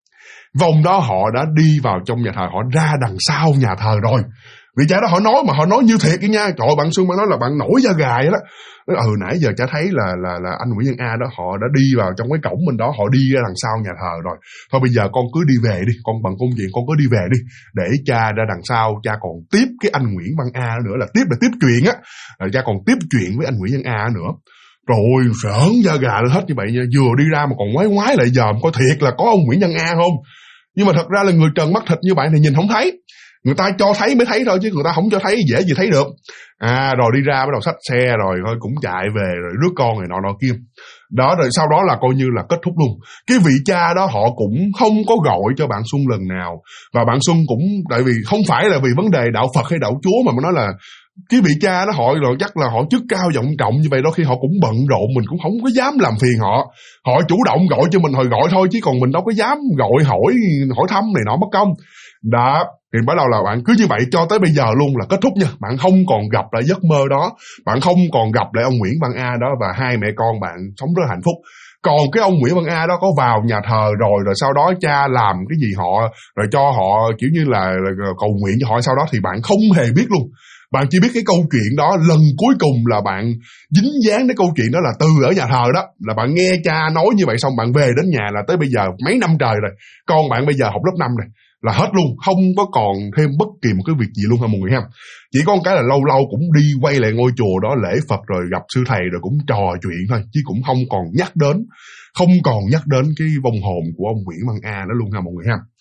vong đó họ đã đi vào trong nhà thờ, họ ra đằng sau nhà thờ rồi. Vị cha đó họ nói mà họ nói như thiệt nha. Trời ơi, bạn Xuân mới nói là bạn nổi da gà vậy đó. Nói, nãy giờ cha thấy là anh Nguyễn Văn A đó họ đã đi vào trong cái cổng bên đó, họ đi ra đằng sau nhà thờ rồi. Thôi bây giờ con cứ đi về đi, con bằng công chuyện con cứ đi về đi, để cha ra đằng sau cha còn tiếp cái anh Nguyễn Văn A nữa, là tiếp chuyện á, cha còn tiếp chuyện với anh Nguyễn Văn A nữa. Rồi sởn da gà lên hết như vậy nha. Vừa đi ra mà còn ngoái lại dòm coi thiệt là có ông Nguyễn Văn A không. Nhưng mà thật ra là người trần mắt thịt như vậy thì nhìn không thấy. Người ta cho thấy mới thấy thôi, chứ người ta không cho thấy dễ gì thấy được. Rồi đi ra bắt đầu xách xe rồi thôi cũng chạy về rồi rước con này nọ kia. Đó, rồi sau đó là coi như là kết thúc luôn. Cái vị cha đó họ cũng không có gọi cho bạn Xuân lần nào. Và bạn Xuân cũng, tại vì không phải là vì vấn đề đạo Phật hay đạo Chúa, mà nói là cái vị cha đó họ chắc là họ chức cao vọng trọng như vậy, đôi khi họ cũng bận rộn, mình cũng không có dám làm phiền họ. Họ chủ động gọi cho mình hồi gọi thôi, chứ còn mình đâu có dám gọi hỏi thăm này nọ mất công. Đó, thì bắt đầu là bạn cứ như vậy cho tới bây giờ luôn là kết thúc nha. Bạn không còn gặp lại giấc mơ đó, bạn không còn gặp lại ông Nguyễn Văn A đó, và hai mẹ con bạn sống rất hạnh phúc. Còn cái ông Nguyễn Văn A đó có vào nhà thờ rồi sau đó cha làm cái gì họ, rồi cho họ kiểu như là cầu nguyện cho họ sau đó, thì bạn không hề biết luôn. Bạn chỉ biết cái câu chuyện đó lần cuối cùng là bạn dính dáng đến câu chuyện đó là từ ở nhà thờ đó, là bạn nghe cha nói như vậy xong bạn về đến nhà là tới bây giờ mấy năm trời rồi. Con bạn bây giờ học lớp 5 rồi, là hết luôn, không có còn thêm bất kỳ một cái việc gì luôn ha mọi người ha. Chỉ có một cái là lâu lâu cũng đi quay lại ngôi chùa đó lễ Phật rồi gặp sư thầy rồi cũng trò chuyện thôi, chứ cũng không còn nhắc đến cái vong hồn của ông Nguyễn Văn A đó luôn ha mọi người ha.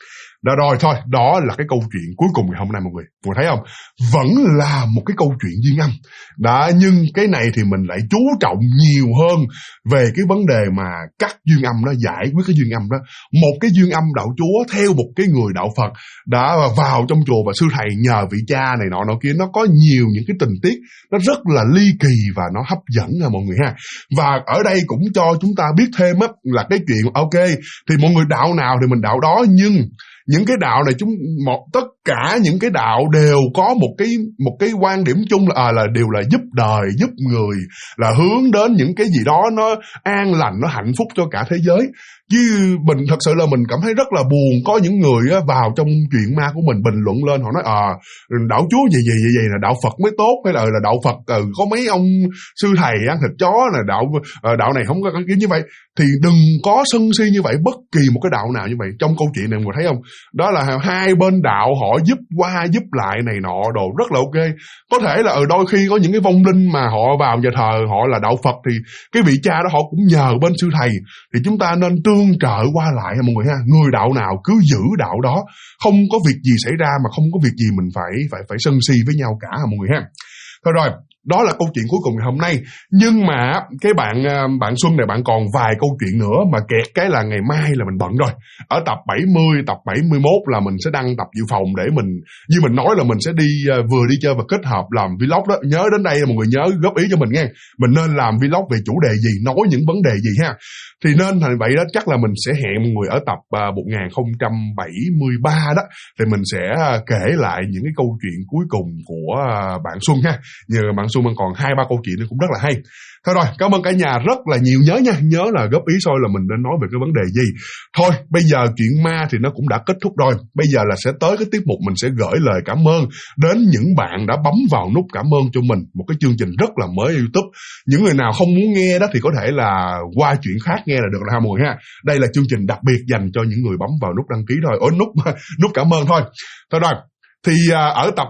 Đó rồi thôi, đó là cái câu chuyện cuối cùng ngày hôm nay mọi người. Mọi người thấy không? Vẫn là một cái câu chuyện duyên âm. Đó, nhưng cái này thì mình lại chú trọng nhiều hơn về cái vấn đề mà cắt duyên âm đó, giải quyết cái duyên âm đó. Một cái duyên âm đạo Chúa theo một cái người đạo Phật đã vào trong chùa và sư thầy nhờ vị cha này nọ kia, nó có nhiều những cái tình tiết nó rất là ly kỳ và nó hấp dẫn nha mọi người ha. Và ở đây cũng cho chúng ta biết thêm á là cái chuyện ok thì mọi người đạo nào thì mình đạo đó, nhưng những cái đạo này tất cả những cái đạo đều có một cái quan điểm chung là đều là giúp đời, giúp người, là hướng đến những cái gì đó nó an lành, nó hạnh phúc cho cả thế giới. Chứ mình thật sự là mình cảm thấy rất là buồn, có những người vào trong chuyện ma của mình bình luận lên, họ nói đạo Chúa gì là đạo Phật mới tốt, hay là đạo Phật có mấy ông sư thầy ăn thịt chó, là đạo này không có kiểu như vậy. Thì đừng có sân si như vậy bất kỳ một cái đạo nào như vậy. Trong câu chuyện này mọi người thấy không, đó là hai bên đạo họ giúp qua giúp lại này nọ đồ rất là ok. Có thể là ở đôi khi có những cái vong linh mà họ vào nhà thờ họ là đạo Phật, thì cái vị cha đó họ cũng nhờ bên sư thầy, thì chúng ta nên tương trợ qua lại mọi người ha. Người đạo nào cứ giữ đạo đó, không có việc gì xảy ra mà không có việc gì mình phải sân si với nhau cả mọi người ha. Thôi rồi, đó là câu chuyện cuối cùng ngày hôm nay. Nhưng mà cái bạn Xuân này bạn còn vài câu chuyện nữa, mà kẹt cái là ngày mai là mình bận rồi. Ở tập 70, tập 71 là mình sẽ đăng tập dự phòng để mình, như mình nói là mình sẽ đi vừa đi chơi và kết hợp làm vlog đó. Nhớ đến đây mọi người nhớ góp ý cho mình nghe. Mình nên làm vlog về chủ đề gì, nói những vấn đề gì ha. Thì nên thành vậy đó, chắc là mình sẽ hẹn mọi người ở tập 1073 đó, thì mình sẽ kể lại những cái câu chuyện cuối cùng của bạn Xuân ha. Nhờ bạn Xuân còn 2-3 câu chuyện cũng rất là hay. Thôi rồi, cảm ơn cả nhà rất là nhiều. Nhớ nha, nhớ là góp ý thôi là mình nên nói về cái vấn đề gì. Thôi, bây giờ chuyện ma thì nó cũng đã kết thúc rồi. Bây giờ là sẽ tới cái tiết mục mình sẽ gửi lời cảm ơn đến những bạn đã bấm vào nút cảm ơn cho mình. Một cái chương trình rất là mới ở YouTube. Những người nào không muốn nghe đó thì có thể là qua chuyện khác nghe là được là mọi người ha. Đây là chương trình đặc biệt dành cho những người bấm vào nút đăng ký thôi. Nút cảm ơn thôi. Thôi rồi. Thì ở tập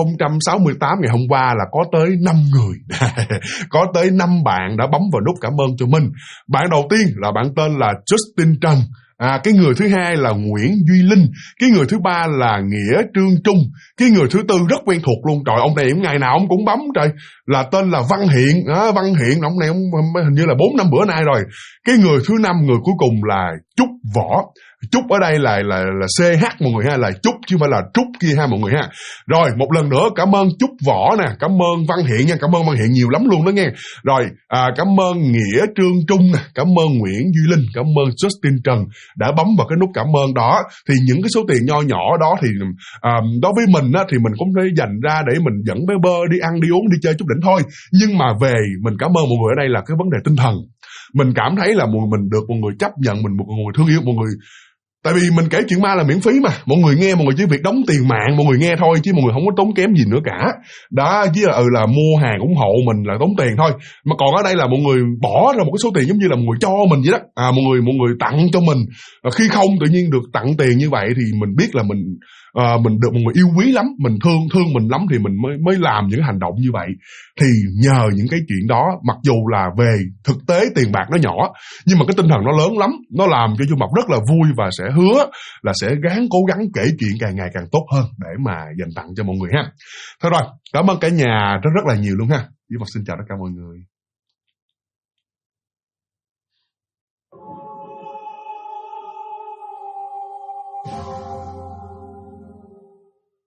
1068 ngày hôm qua là có tới 5 người, có tới 5 bạn đã bấm vào nút cảm ơn cho mình. Bạn đầu tiên là bạn tên là Justin Trần, cái người thứ hai là Nguyễn Duy Linh, cái người thứ ba là Nghĩa Trương Trung, cái người thứ tư rất quen thuộc luôn, trời ông này ngày nào ông cũng bấm trời, là tên là Văn Hiện. Văn Hiện ông này ông hình như là 4-5 bữa nay rồi. Cái người thứ 5, người cuối cùng là Trúc Võ. Trúc ở đây là CH mọi người ha, là Trúc chứ không phải là Trúc kia ha mọi người ha. Rồi một lần nữa cảm ơn Trúc Võ nè, cảm ơn Văn Hiện nha, cảm ơn Văn Hiện nhiều lắm luôn đó nghe. Rồi cảm ơn Nghĩa Trương Trung nè, cảm ơn Nguyễn Duy Linh, cảm ơn Justin Trần đã bấm vào cái nút cảm ơn đó. Thì những cái số tiền nho nhỏ đó thì đối với mình á, thì mình cũng phải dành ra để mình dẫn bé bơ đi ăn đi uống đi chơi chút đỉnh thôi. Nhưng mà về mình cảm ơn mọi người ở đây là cái vấn đề tinh thần. Mình cảm thấy là mình được mọi người chấp nhận, mình một người thương yêu mọi người. Tại vì mình kể chuyện ma là miễn phí mà, mọi người nghe, mọi người chỉ việc đóng tiền mạng, mọi người nghe thôi, chứ mọi người không có tốn kém gì nữa cả. Đó, chứ là mua hàng ủng hộ mình là tốn tiền thôi. Mà còn ở đây là mọi người bỏ ra một cái số tiền giống như là mọi người cho mình vậy đó. Mọi người tặng cho mình. Khi không tự nhiên được tặng tiền như vậy thì mình biết là mình được mọi người yêu quý lắm, mình thương mình lắm thì mình mới làm những hành động như vậy. Thì nhờ những cái chuyện đó, mặc dù là về thực tế tiền bạc nó nhỏ, nhưng mà cái tinh thần nó lớn lắm, nó làm cho Du Mập rất là vui và sẽ hứa là sẽ cố gắng kể chuyện càng ngày càng tốt hơn để mà dành tặng cho mọi người ha. Thôi rồi, cảm ơn cả nhà rất là nhiều luôn ha. Du Mập xin chào tất cả mọi người.